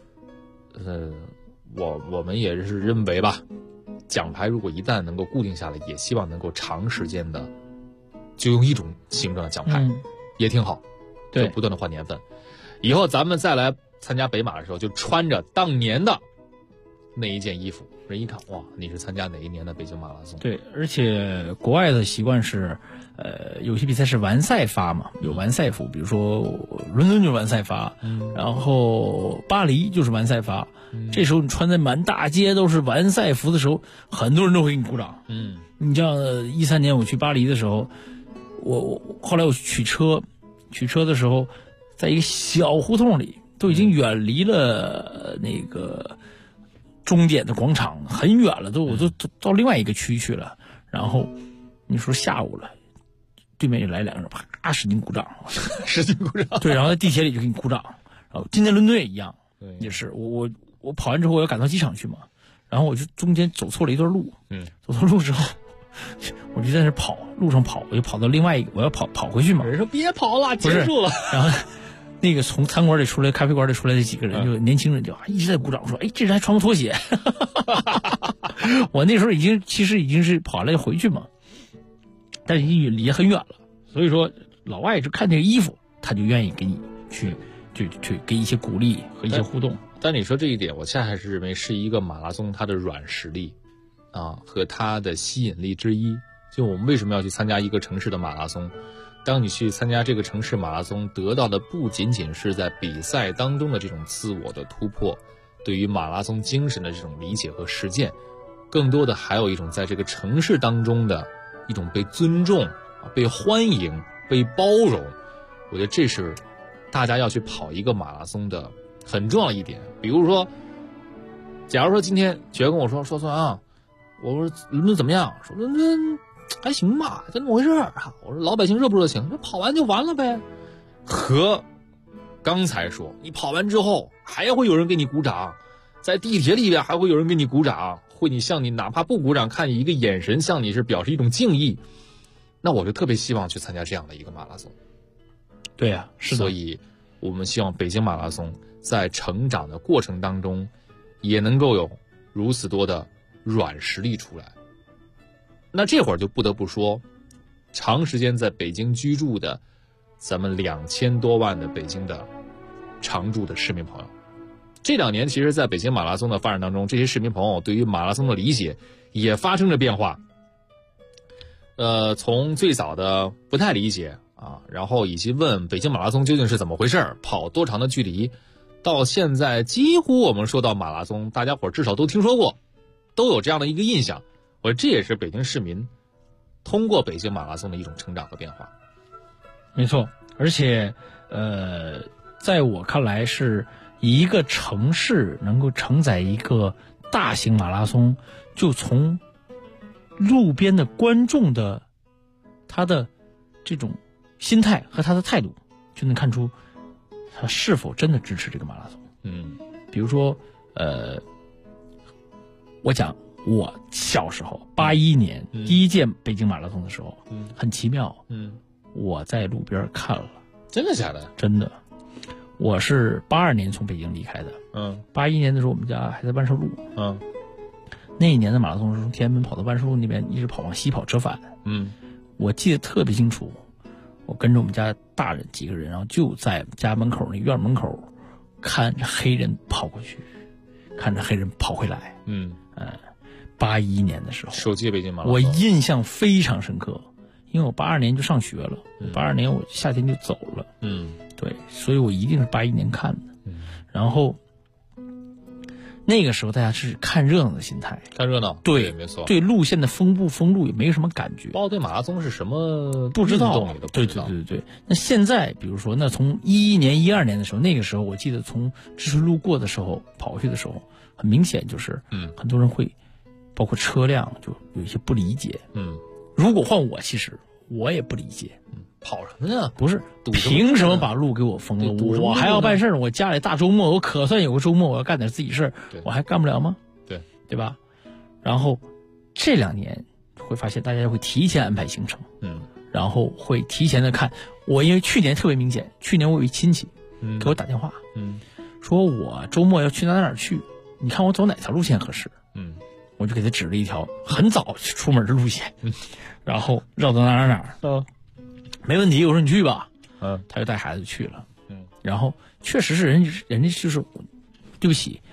我们也是认为吧，奖牌如果一旦能够固定下来，也希望能够长时间的就用一种形状的奖牌，也挺好， 对， 不断的换年份，以后咱们再来参加北马的时候，就穿着当年的那一件衣服，人一看哇，你是参加哪一年的北京马拉松？ 对，而且国外的习惯是，有些比赛是完赛发嘛，有完赛服，比如说伦敦就是完赛发，然后巴黎就是完赛发。这时候你穿在满大街都是完赛服的时候，很多人都会给你鼓掌。你像13年我去巴黎的时候，我后来我取车的时候，在一个小胡同里，都已经远离了那个终点的广场，很远了，我都到另外一个区去了。然后你说下午了，对面就来两个人，啪使劲鼓掌， 使劲鼓掌。 对，然后在地铁里就给你鼓掌。然后今天伦敦也一样，也是我跑完之后我要赶到机场去嘛，然后我就中间走错了一段路，走错路之后，我就在那跑，路上跑，我就跑到另外一个，我要跑回去嘛。 人说别跑了，结束了。 然后那个从餐馆里出来、咖啡馆里出来的几个人，就年轻人就一直在鼓掌，说：“哎，这人还穿个拖鞋。”我那时候其实已经是跑完了要回去嘛，但是已经离很远了，所以说老外就看这个衣服，他就愿意给你去给一些鼓励和一些互动。 但你说这一点，我恰恰是认为是一个马拉松它的软实力和它的吸引力之一。就我们为什么要去参加一个城市的马拉松？当你去参加这个城市马拉松，得到的不仅仅是在比赛当中的这种自我的突破，对于马拉松精神的这种理解和实践，更多的还有一种在这个城市当中的一种被尊重、被欢迎、被包容。我觉得这是大家要去跑一个马拉松的很重要的一点。比如说，假如说今天觉得跟我说算我说伦敦怎么样？说伦敦还行吧，就那么回事我说老百姓热不热情？就跑完就完了呗。和刚才说你跑完之后还会有人给你鼓掌，在地铁里边还会有人给你鼓掌，会向你哪怕不鼓掌，看你一个眼神，向你是表示一种敬意。那我就特别希望去参加这样的一个马拉松。 对呀，是的。 所以我们希望北京马拉松在成长的过程当中，也能够有如此多的软实力出来。那这会儿就不得不说，长时间在北京居住的咱们2000多万的北京的常住的市民朋友，这2年其实在北京马拉松的发展当中，这些市民朋友对于马拉松的理解也发生了变化。从最早的不太理解然后以及问北京马拉松究竟是怎么回事，跑多长的距离，到现在几乎我们说到马拉松，大家伙至少都听说过，都有这样的一个印象。我觉得这也是北京市民通过北京马拉松的一种成长和变化。 没错，而且在我看来，是一个城市能够承载一个大型马拉松，就从路边的观众的他的这种心态和他的态度，就能看出他是否真的支持这个马拉松。比如说我讲我小时候81年第一届北京马拉松的时候，很奇妙，我在路边看了。 真的假的？ 真的。我是82年从北京离开的，81年的时候我们家还在万寿路，那一年的马拉松是从天安门跑到万寿路那边，一直跑往西跑折返。我记得特别清楚，我跟着我们家大人几个人，然后就在家门口那院门口看着黑人跑过去，看着黑人跑回来。81年的时候， 首届北京马拉松， 我印象非常深刻，因为我82年就上学了，82年我夏天就走了。对，所以我一定是81年看的。然后那个时候大家是看热闹的心态， 看热闹， 对， 没错， 对路线的封不封路也没有什么感觉， 包括对马拉松是什么不知道， 对。 那现在比如说，那从11年、12年的时候，那个时候我记得从知春路过的时候跑过去的时候，很明显就是很多人会，包括车辆就有一些不理解。如果换我，其实我也不理解。 跑什么呢？ 不是，凭什么把路给我封了？我还要办事儿，我家里大周末，我可算有个周末，我要干点自己事儿，我还干不了吗？对吧？然后这2年会发现大家会提前安排行程，然后会提前的看。我因为去年特别明显，去年我有一亲戚给我打电话，说我周末要去哪去，你看我走哪条路线合适？我就给他指了一条很早出门的路线，然后绕到哪没问题，我说你去吧，他就带孩子去了，然后确实是人家就是，对不起，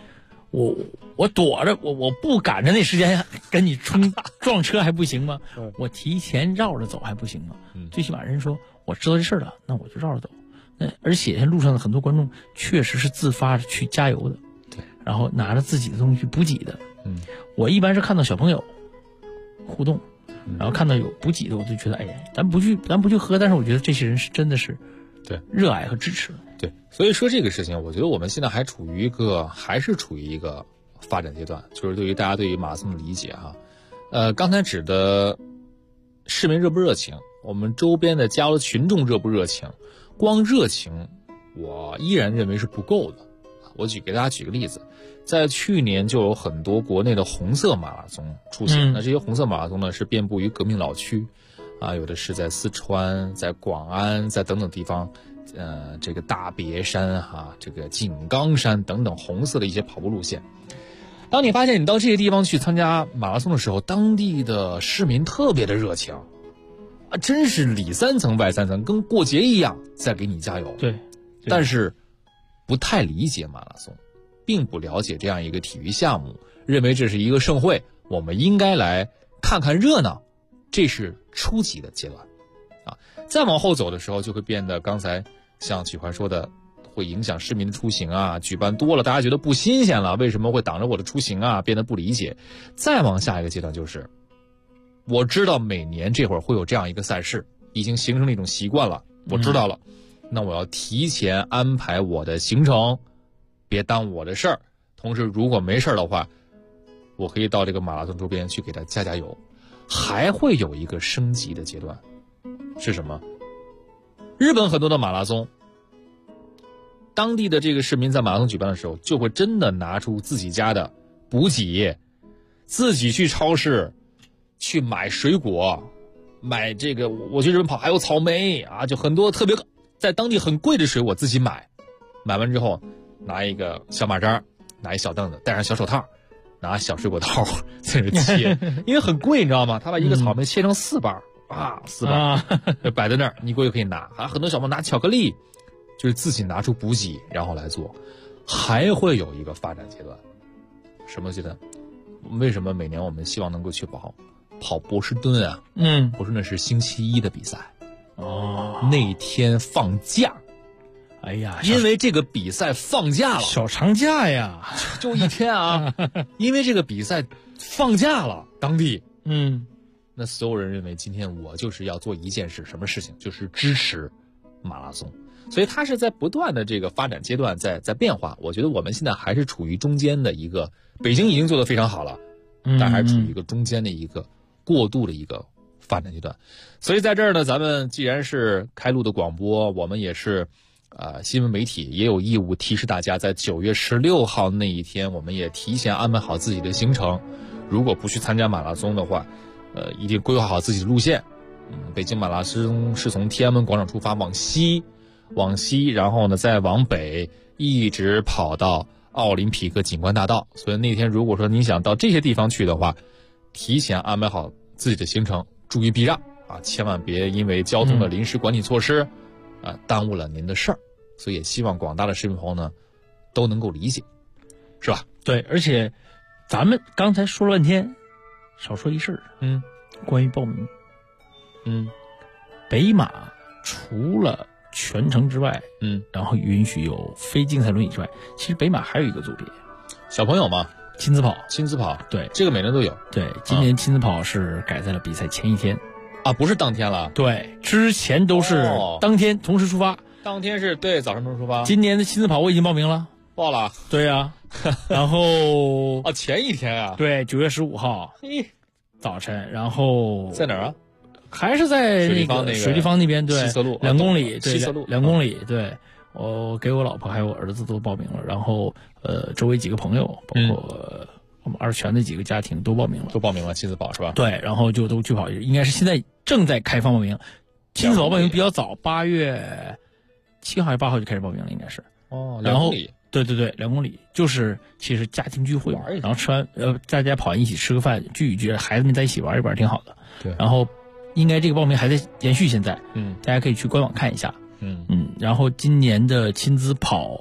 我躲着，我不赶着那时间跟你撞车还不行吗？我提前绕着走还不行吗？最起码人说我知道这事儿了，那我就绕着走。而且路上的很多观众确实是自发去加油的， 对， 然后拿着自己的东西去补给的。我一般是看到小朋友互动，然后看到有补给的，我就觉得，哎呀，咱不去喝，但是我觉得这些人是真的是对热爱和支持。 对，所以说这个事情，我觉得我们现在还是处于一个发展阶段，就是对于大家对于马拉松的理解哈。刚才指的市民热不热情，我们周边的加入群众热不热情，光热情我依然认为是不够的。我给大家举个例子，在去年就有很多国内的红色马拉松出现，那这些红色马拉松呢是遍布于革命老区啊，有的是在四川、在广安、在等等地方，这个大别山哈，这个井冈山等等红色的一些跑步路线。当你发现你到这些地方去参加马拉松的时候，当地的市民特别的热情啊，真是里三层外三层，跟过节一样在给你加油。 对， 但是不太理解马拉松，并不了解这样一个体育项目，认为这是一个盛会，我们应该来看看热闹，这是初级的阶段啊。再往后走的时候，就会变得刚才像曲环说的，会影响市民的出行啊，举办多了大家觉得不新鲜了，为什么会挡着我的出行啊，变得不理解。再往下一个阶段就是我知道每年这会儿会有这样一个赛事，已经形成了一种习惯了，我知道了，那我要提前安排我的行程，别耽误我的事儿。同时如果没事的话，我可以到这个马拉松周边去给他加油。还会有一个升级的阶段是什么？日本很多的马拉松，当地的这个市民在马拉松举办的时候，就会真的拿出自己家的补给，自己去超市去买水果，买这个我去日本跑还有草莓啊，就很多特别在当地很贵的水果自己买完之后拿一个小马扎，拿一小凳子，戴上小手套，拿小水果刀在这切因为很贵你知道吗？他把一个草莓切成4瓣啊，4瓣摆在那儿，你过去可以拿。还很多小朋友拿巧克力，就是自己拿出补给然后来做。还会有一个发展阶段，什么阶段？为什么每年我们希望能够去跑波士顿啊？波士顿是星期一的比赛哦，那天放假。 哎呀， 因为这个比赛放假了， 小长假呀， 就一天啊。因为这个比赛放假了，当地那所有人认为今天我就是要做一件事，什么事情？就是支持马拉松。所以它是在不断的这个发展阶段在变化。我觉得我们现在还是处于中间的一个，北京已经做得非常好了，但还是处于一个中间的一个过渡的一个发展阶段。所以在这儿呢，咱们既然是开录的广播，我们也是新闻媒体，也有义务提示大家，在9月16号那一天，我们也提前安排好自己的行程。如果不去参加马拉松的话，一定规划好自己的路线。北京马拉松是从天安门广场出发，往西，然后呢再往北，一直跑到奥林匹克景观大道。所以那天如果说你想到这些地方去的话，提前安排好自己的行程，注意避让啊，千万别因为交通的临时管理措施耽误了您的事儿。所以也希望广大的市民朋友呢都能够理解，是吧？ 对，而且咱们刚才说了半天，少说一事儿，关于报名，北马除了全程之外，然后允许有非竞赛轮椅之外，其实北马还有一个组别， 小朋友嘛， 亲子跑， 对，这个每年都有。 对，今年亲子跑是改在了比赛前一天啊，不是当天了。 对，之前都是当天同时出发。 当天是对早上同时出发。 今年的亲子跑我已经报名了。 报了？ 对呀。然后前一天啊。 对，9月15号早晨，然后在哪儿啊？ 还是在那个水立方那边，对， 西侧路 2公里， 西侧路 2公里，对。我给我老婆还有我儿子都报名了，然后周围几个朋友，包括我们二泉的几个家庭都报名了， 亲子跑是吧？ 对，然后就都去跑，应该是现在正在开放报名。亲子跑报名比较早，8月7号还是8号就开始报名了，应该是。 2公里。 对，2公里就是其实家庭聚会嘛，然后吃完大家跑完一起吃个饭，聚一聚，孩子们在一起玩一玩挺好的。 对， 然后应该这个报名还在延续，现在大家可以去官网看一下。然后今年的亲子跑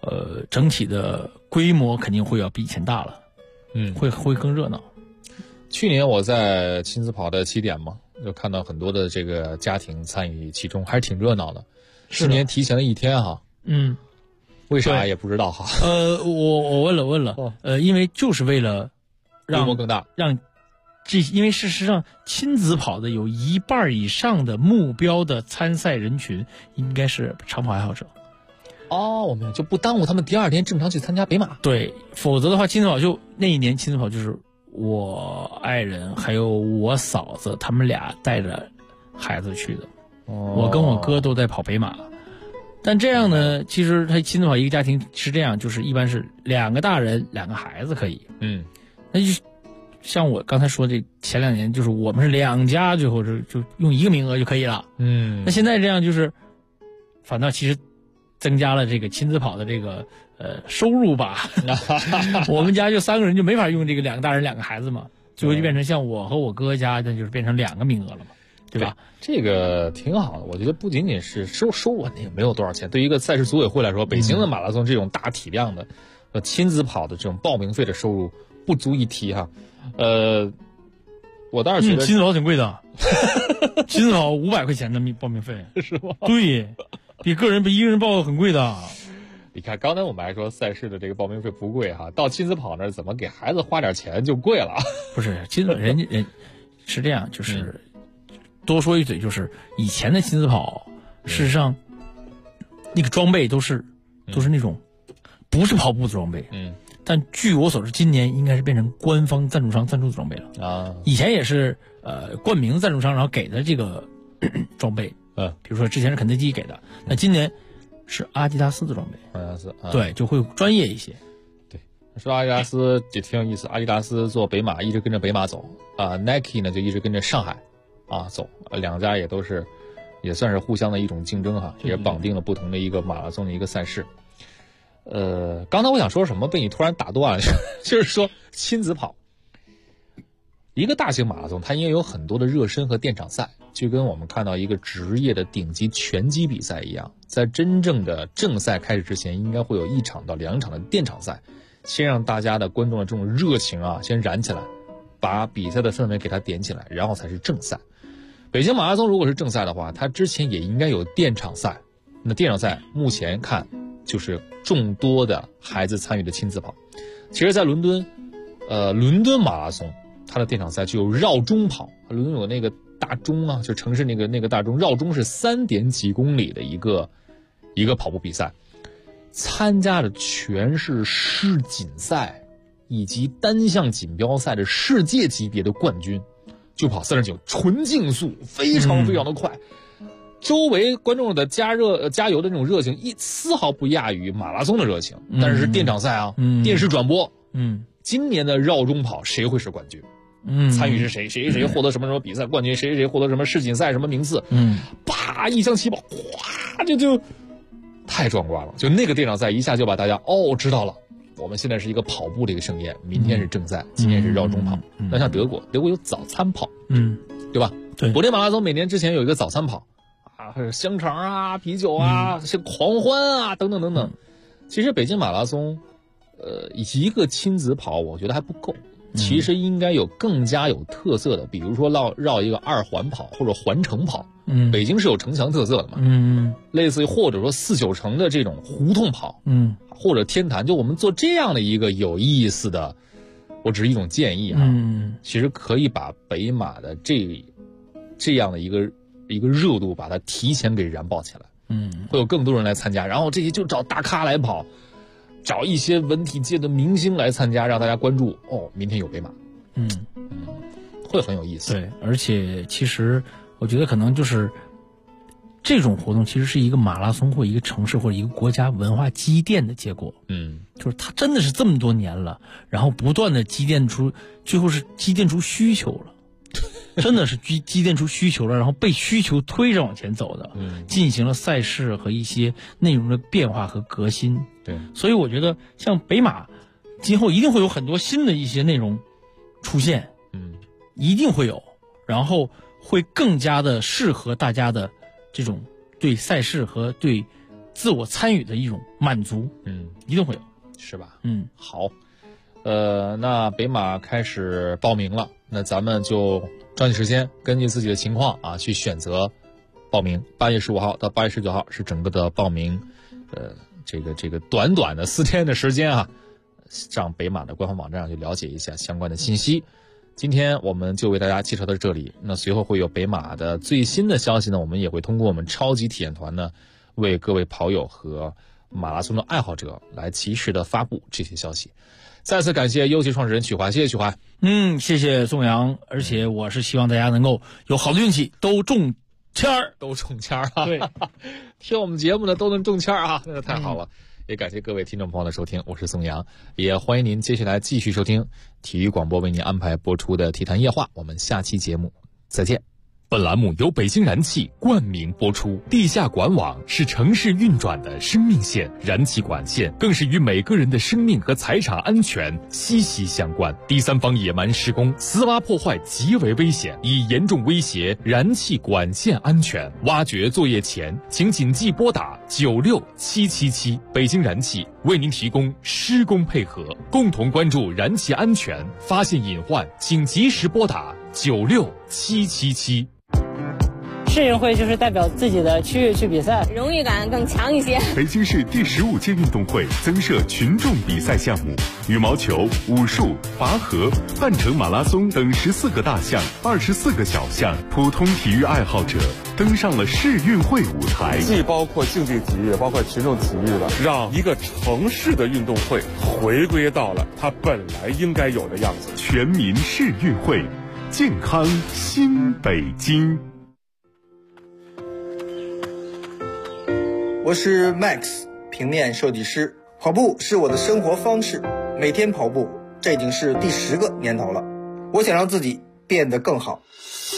整体的规模肯定会要比以前大了，会更热闹。 去年我在亲子跑的起点嘛，就看到很多的这个家庭参与其中，还是挺热闹的。去年提前了1天哈，为啥也不知道哈。 我问了，因为就是为了让规模更大， 因为事实上亲子跑的有1半以上的目标的参赛人群应该是长跑爱好者。 我们就不耽误他们第2天正常去参加北马。 对，否则的话，亲子跑就那一年亲子跑就是我爱人还有我嫂子他们俩带着孩子去的。我跟我哥都在跑北马。但这样呢，其实他亲子跑一个家庭是这样，就是一般是2个大人2个孩子可以。那就像我刚才说这前2年，就是我们是2家最后就用1个名额就可以了。那现在这样就是反倒其实增加了这个亲子跑的这个收入吧。我们家就3个人就没法用这个2个大人2个孩子嘛，最后就变成像我和我哥家，那就是变成2个名额了嘛，对吧？ 这个挺好的，我觉得不仅仅是收入也没有多少钱，对于一个赛事组委会来说，北京的马拉松这种大体量的亲子跑的这种报名费的收入不足一提哈。我倒是觉得亲子跑挺贵的，亲子跑500块钱的报名费是吗？ 对，比一个人报很贵的。 你看刚才我们还说赛事的这个报名费不贵哈，到亲子跑那儿怎么给孩子花点钱就贵了？ 不是，亲子人是这样，就是多说一嘴，就是以前的亲子跑，事实上那个装备都是那种不是跑步的装备。但据我所知，今年应该是变成官方赞助商赞助的装备了啊。以前也是冠名赞助商然后给的这个装备，比如说之前是肯德基给的，那今年是阿迪达斯的装备。 阿迪达斯， 对，就会专业一些。 对，说阿迪达斯也挺有意思，阿迪达斯做北马一直跟着北马走，Nike 呢就一直跟着上海走，2家也都是也算是互相的一种竞争哈，也绑定了不同的一个马拉松的一个赛事。刚才我想说什么被你突然打断了，就是说亲子跑，一个大型马拉松它应该有很多的热身和垫场赛，就跟我们看到一个职业的顶级拳击比赛一样，在真正的正赛开始之前，应该会有1场到2场的垫场赛，先让大家的观众的这种热情先燃起来，把比赛的氛围给它点起来，然后才是正赛。北京马拉松如果是正赛的话，它之前也应该有垫场赛。那垫场赛目前看就是众多的孩子参与的亲子跑。其实在伦敦马拉松它的垫场赛就有绕钟跑，伦敦有那个大钟就城市那个大钟，绕钟是3点几公里的一个跑步比赛，参加的全是世锦赛以及单项锦标赛的世界级别的冠军，就跑39，纯竞速，非常非常的快。周围观众的加油的那种热情丝毫不亚于马拉松的热情，但是垫场赛电视转播，今年的绕钟跑谁会是冠军？参与是谁？谁获得什么比赛冠军？谁获得什么世锦赛什么名次？啪，一枪起跑，哗，就太壮观了。就那个垫场赛一下就把大家知道了，我们现在是一个跑步的一个盛宴，明天是正赛，今天是绕钟跑。那像德国有早餐跑，对吧？ 对， 柏林马拉松每年之前有一个早餐跑。香肠啤酒像狂欢等等等等。其实北京马拉松一个亲子跑我觉得还不够，其实应该有更加有特色的，比如说绕一个2环跑或者环城跑。北京是有城墙特色的嘛，类似于或者说4、9城的这种胡同跑，或者天坛，就我们做这样的一个有意思的，我只是一种建议其实可以把北马的这样的一个热度把它提前给燃爆起来，会有更多人来参加，然后这些就找大咖来跑，找一些文体界的明星来参加，让大家关注明天有北马，会很有意思。 对，而且其实我觉得可能就是这种活动其实是一个马拉松或一个城市或者一个国家文化积淀的结果，就是它真的是这么多年了，然后不断的积淀出，最后是积淀出需求了。真的是积淀出需求了，然后被需求推着往前走的，进行了赛事和一些内容的变化和革新。 对， 所以我觉得像北马，今后一定会有很多新的一些内容出现，一定会有，然后会更加的适合大家的这种对赛事和对自我参与的一种满足，一定会有， 是吧？ 好， 那北马开始报名了，那咱们就抓紧时间，根据自己的情况啊，去选择报名。8月15号到8月19号是整个的报名，这个短短的4天的时间啊，上北马的官方网站上去了解一下相关的信息。今天我们就为大家介绍到这里，那随后会有北马的最新的消息呢，我们也会通过我们超级体验团呢，为各位跑友和马拉松的爱好者来及时的发布这些消息。再次感谢优奇创始人曲华，谢谢曲华。 谢谢宋阳，而且我是希望大家能够有好的运气，都中签儿啊！ 对， 听我们节目的都能中签啊，那太好了。也感谢各位听众朋友的收听，我是宋阳，也欢迎您接下来继续收听体育广播为您安排播出的体坛夜话，我们下期节目再见。 本栏目由北京燃气冠名播出。地下管网是城市运转的生命线，燃气管线更是与每个人的生命和财产安全息息相关。第三方野蛮施工、私挖破坏极为危险，已严重威胁燃气管线安全。挖掘作业前，请谨记拨打96777。北京燃气为您提供施工配合，共同关注燃气安全，发现隐患请及时拨打96777。 市运会就是代表自己的区域去比赛， 荣誉感更强一些。 北京市第15届运动会增设群众比赛项目，羽毛球、武术、拔河、半程马拉松等14个大项、24个小项，普通体育爱好者登上了市运会舞台。 既包括竞技体育，包括群众体育了，让一个城市的运动会回归到了它本来应该有的样子。 全民市运会，健康新北京。 我是 Max， 平面设计师。跑步是我的生活方式，每天跑步，这已经是第10个年头了。我想让自己变得更好。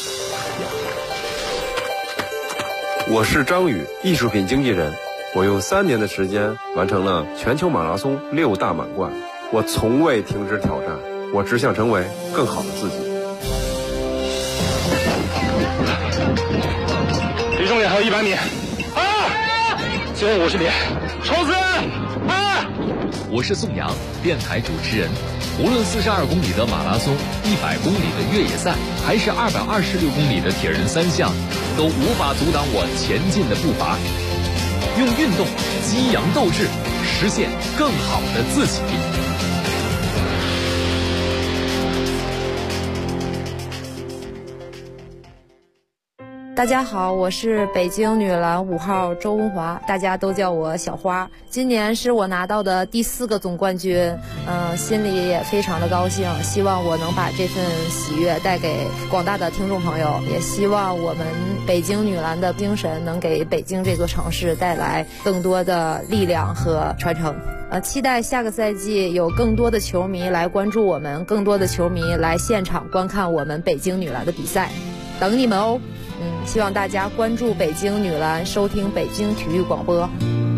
我是张宇，艺术品经纪人。我用3年的时间完成了全球马拉松6大满贯。我从未停止挑战，我只想成为更好的自己。 离终点还有100米。最后50米，冲刺！ 我是宋阳，电台主持人。无论42公里的马拉松、100公里的越野赛，还是226公里的铁人3项，都无法阻挡我前进的步伐。用运动激扬斗志，实现更好的自己。 大家好，我是北京女篮5号周文华，大家都叫我小花。今年是我拿到的第4个总冠军，心里也非常的高兴，希望我能把这份喜悦带给广大的听众朋友，也希望我们北京女篮的精神能给北京这座城市带来更多的力量和传承。期待下个赛季有更多的球迷来关注我们，更多的球迷来现场观看我们北京女篮的比赛，等你们哦。希望大家关注北京女篮，收听北京体育广播。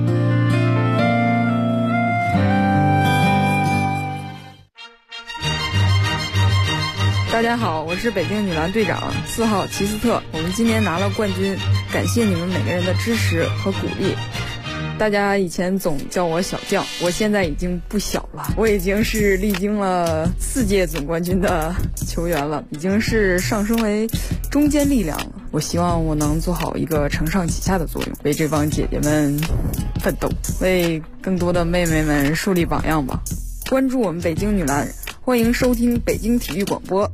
大家好，我是北京女篮队长4号齐斯特，我们今年拿了冠军，感谢你们每个人的支持和鼓励。大家以前总叫我小将，我现在已经不小了，我已经是历经了4届总冠军的球员了，已经是上升为中坚力量了。我希望我能做好一个承上启下的作用，为这帮姐姐们奋斗，为更多的妹妹们树立榜样吧。关注我们北京女篮，欢迎收听北京体育广播。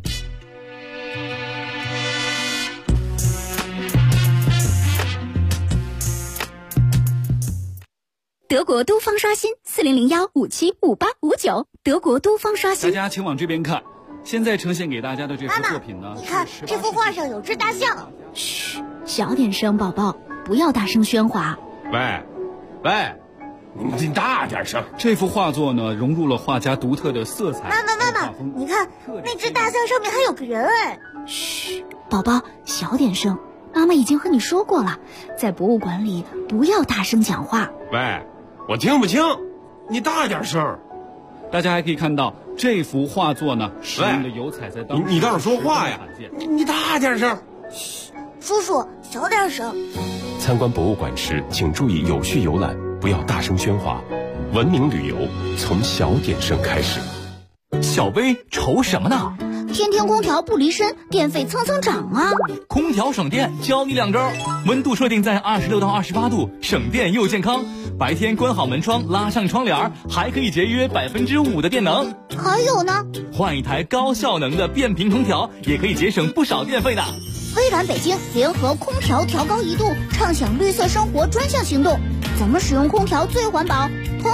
德国都方刷新4001575859，德国都方刷新。 大家请往这边看，现在呈现给大家的这幅作品呢， 你看这幅画上有只大象。 嘘，小点声，宝宝，不要大声喧哗。 喂，你大点声。这幅画作呢，融入了画家独特的色彩。 妈妈，你看那只大象上面还有个人哎。 嘘，宝宝，小点声。妈妈已经和你说过了，在博物馆里不要大声讲话。 喂，我听不清，你大点声。大家还可以看到这幅画作呢，使用的油彩在当时你倒是说话呀！你大点声。 嘘，叔叔小点声。 参观博物馆时，请注意有序游览，不要大声喧哗。文明旅游从小点声开始。 小薇愁什么呢？ 天天空调不离身，电费蹭蹭涨啊！ 空调省电，教你2招：温度设定在26到28度，省电又健康。白天关好门窗，拉上窗帘，还可以节约5%的电能。 还有呢， 换一台高效能的变频空调，也可以节省不少电费的。 微软北京联合空调调高1度，畅享绿色生活专项行动。怎么使用空调最环保？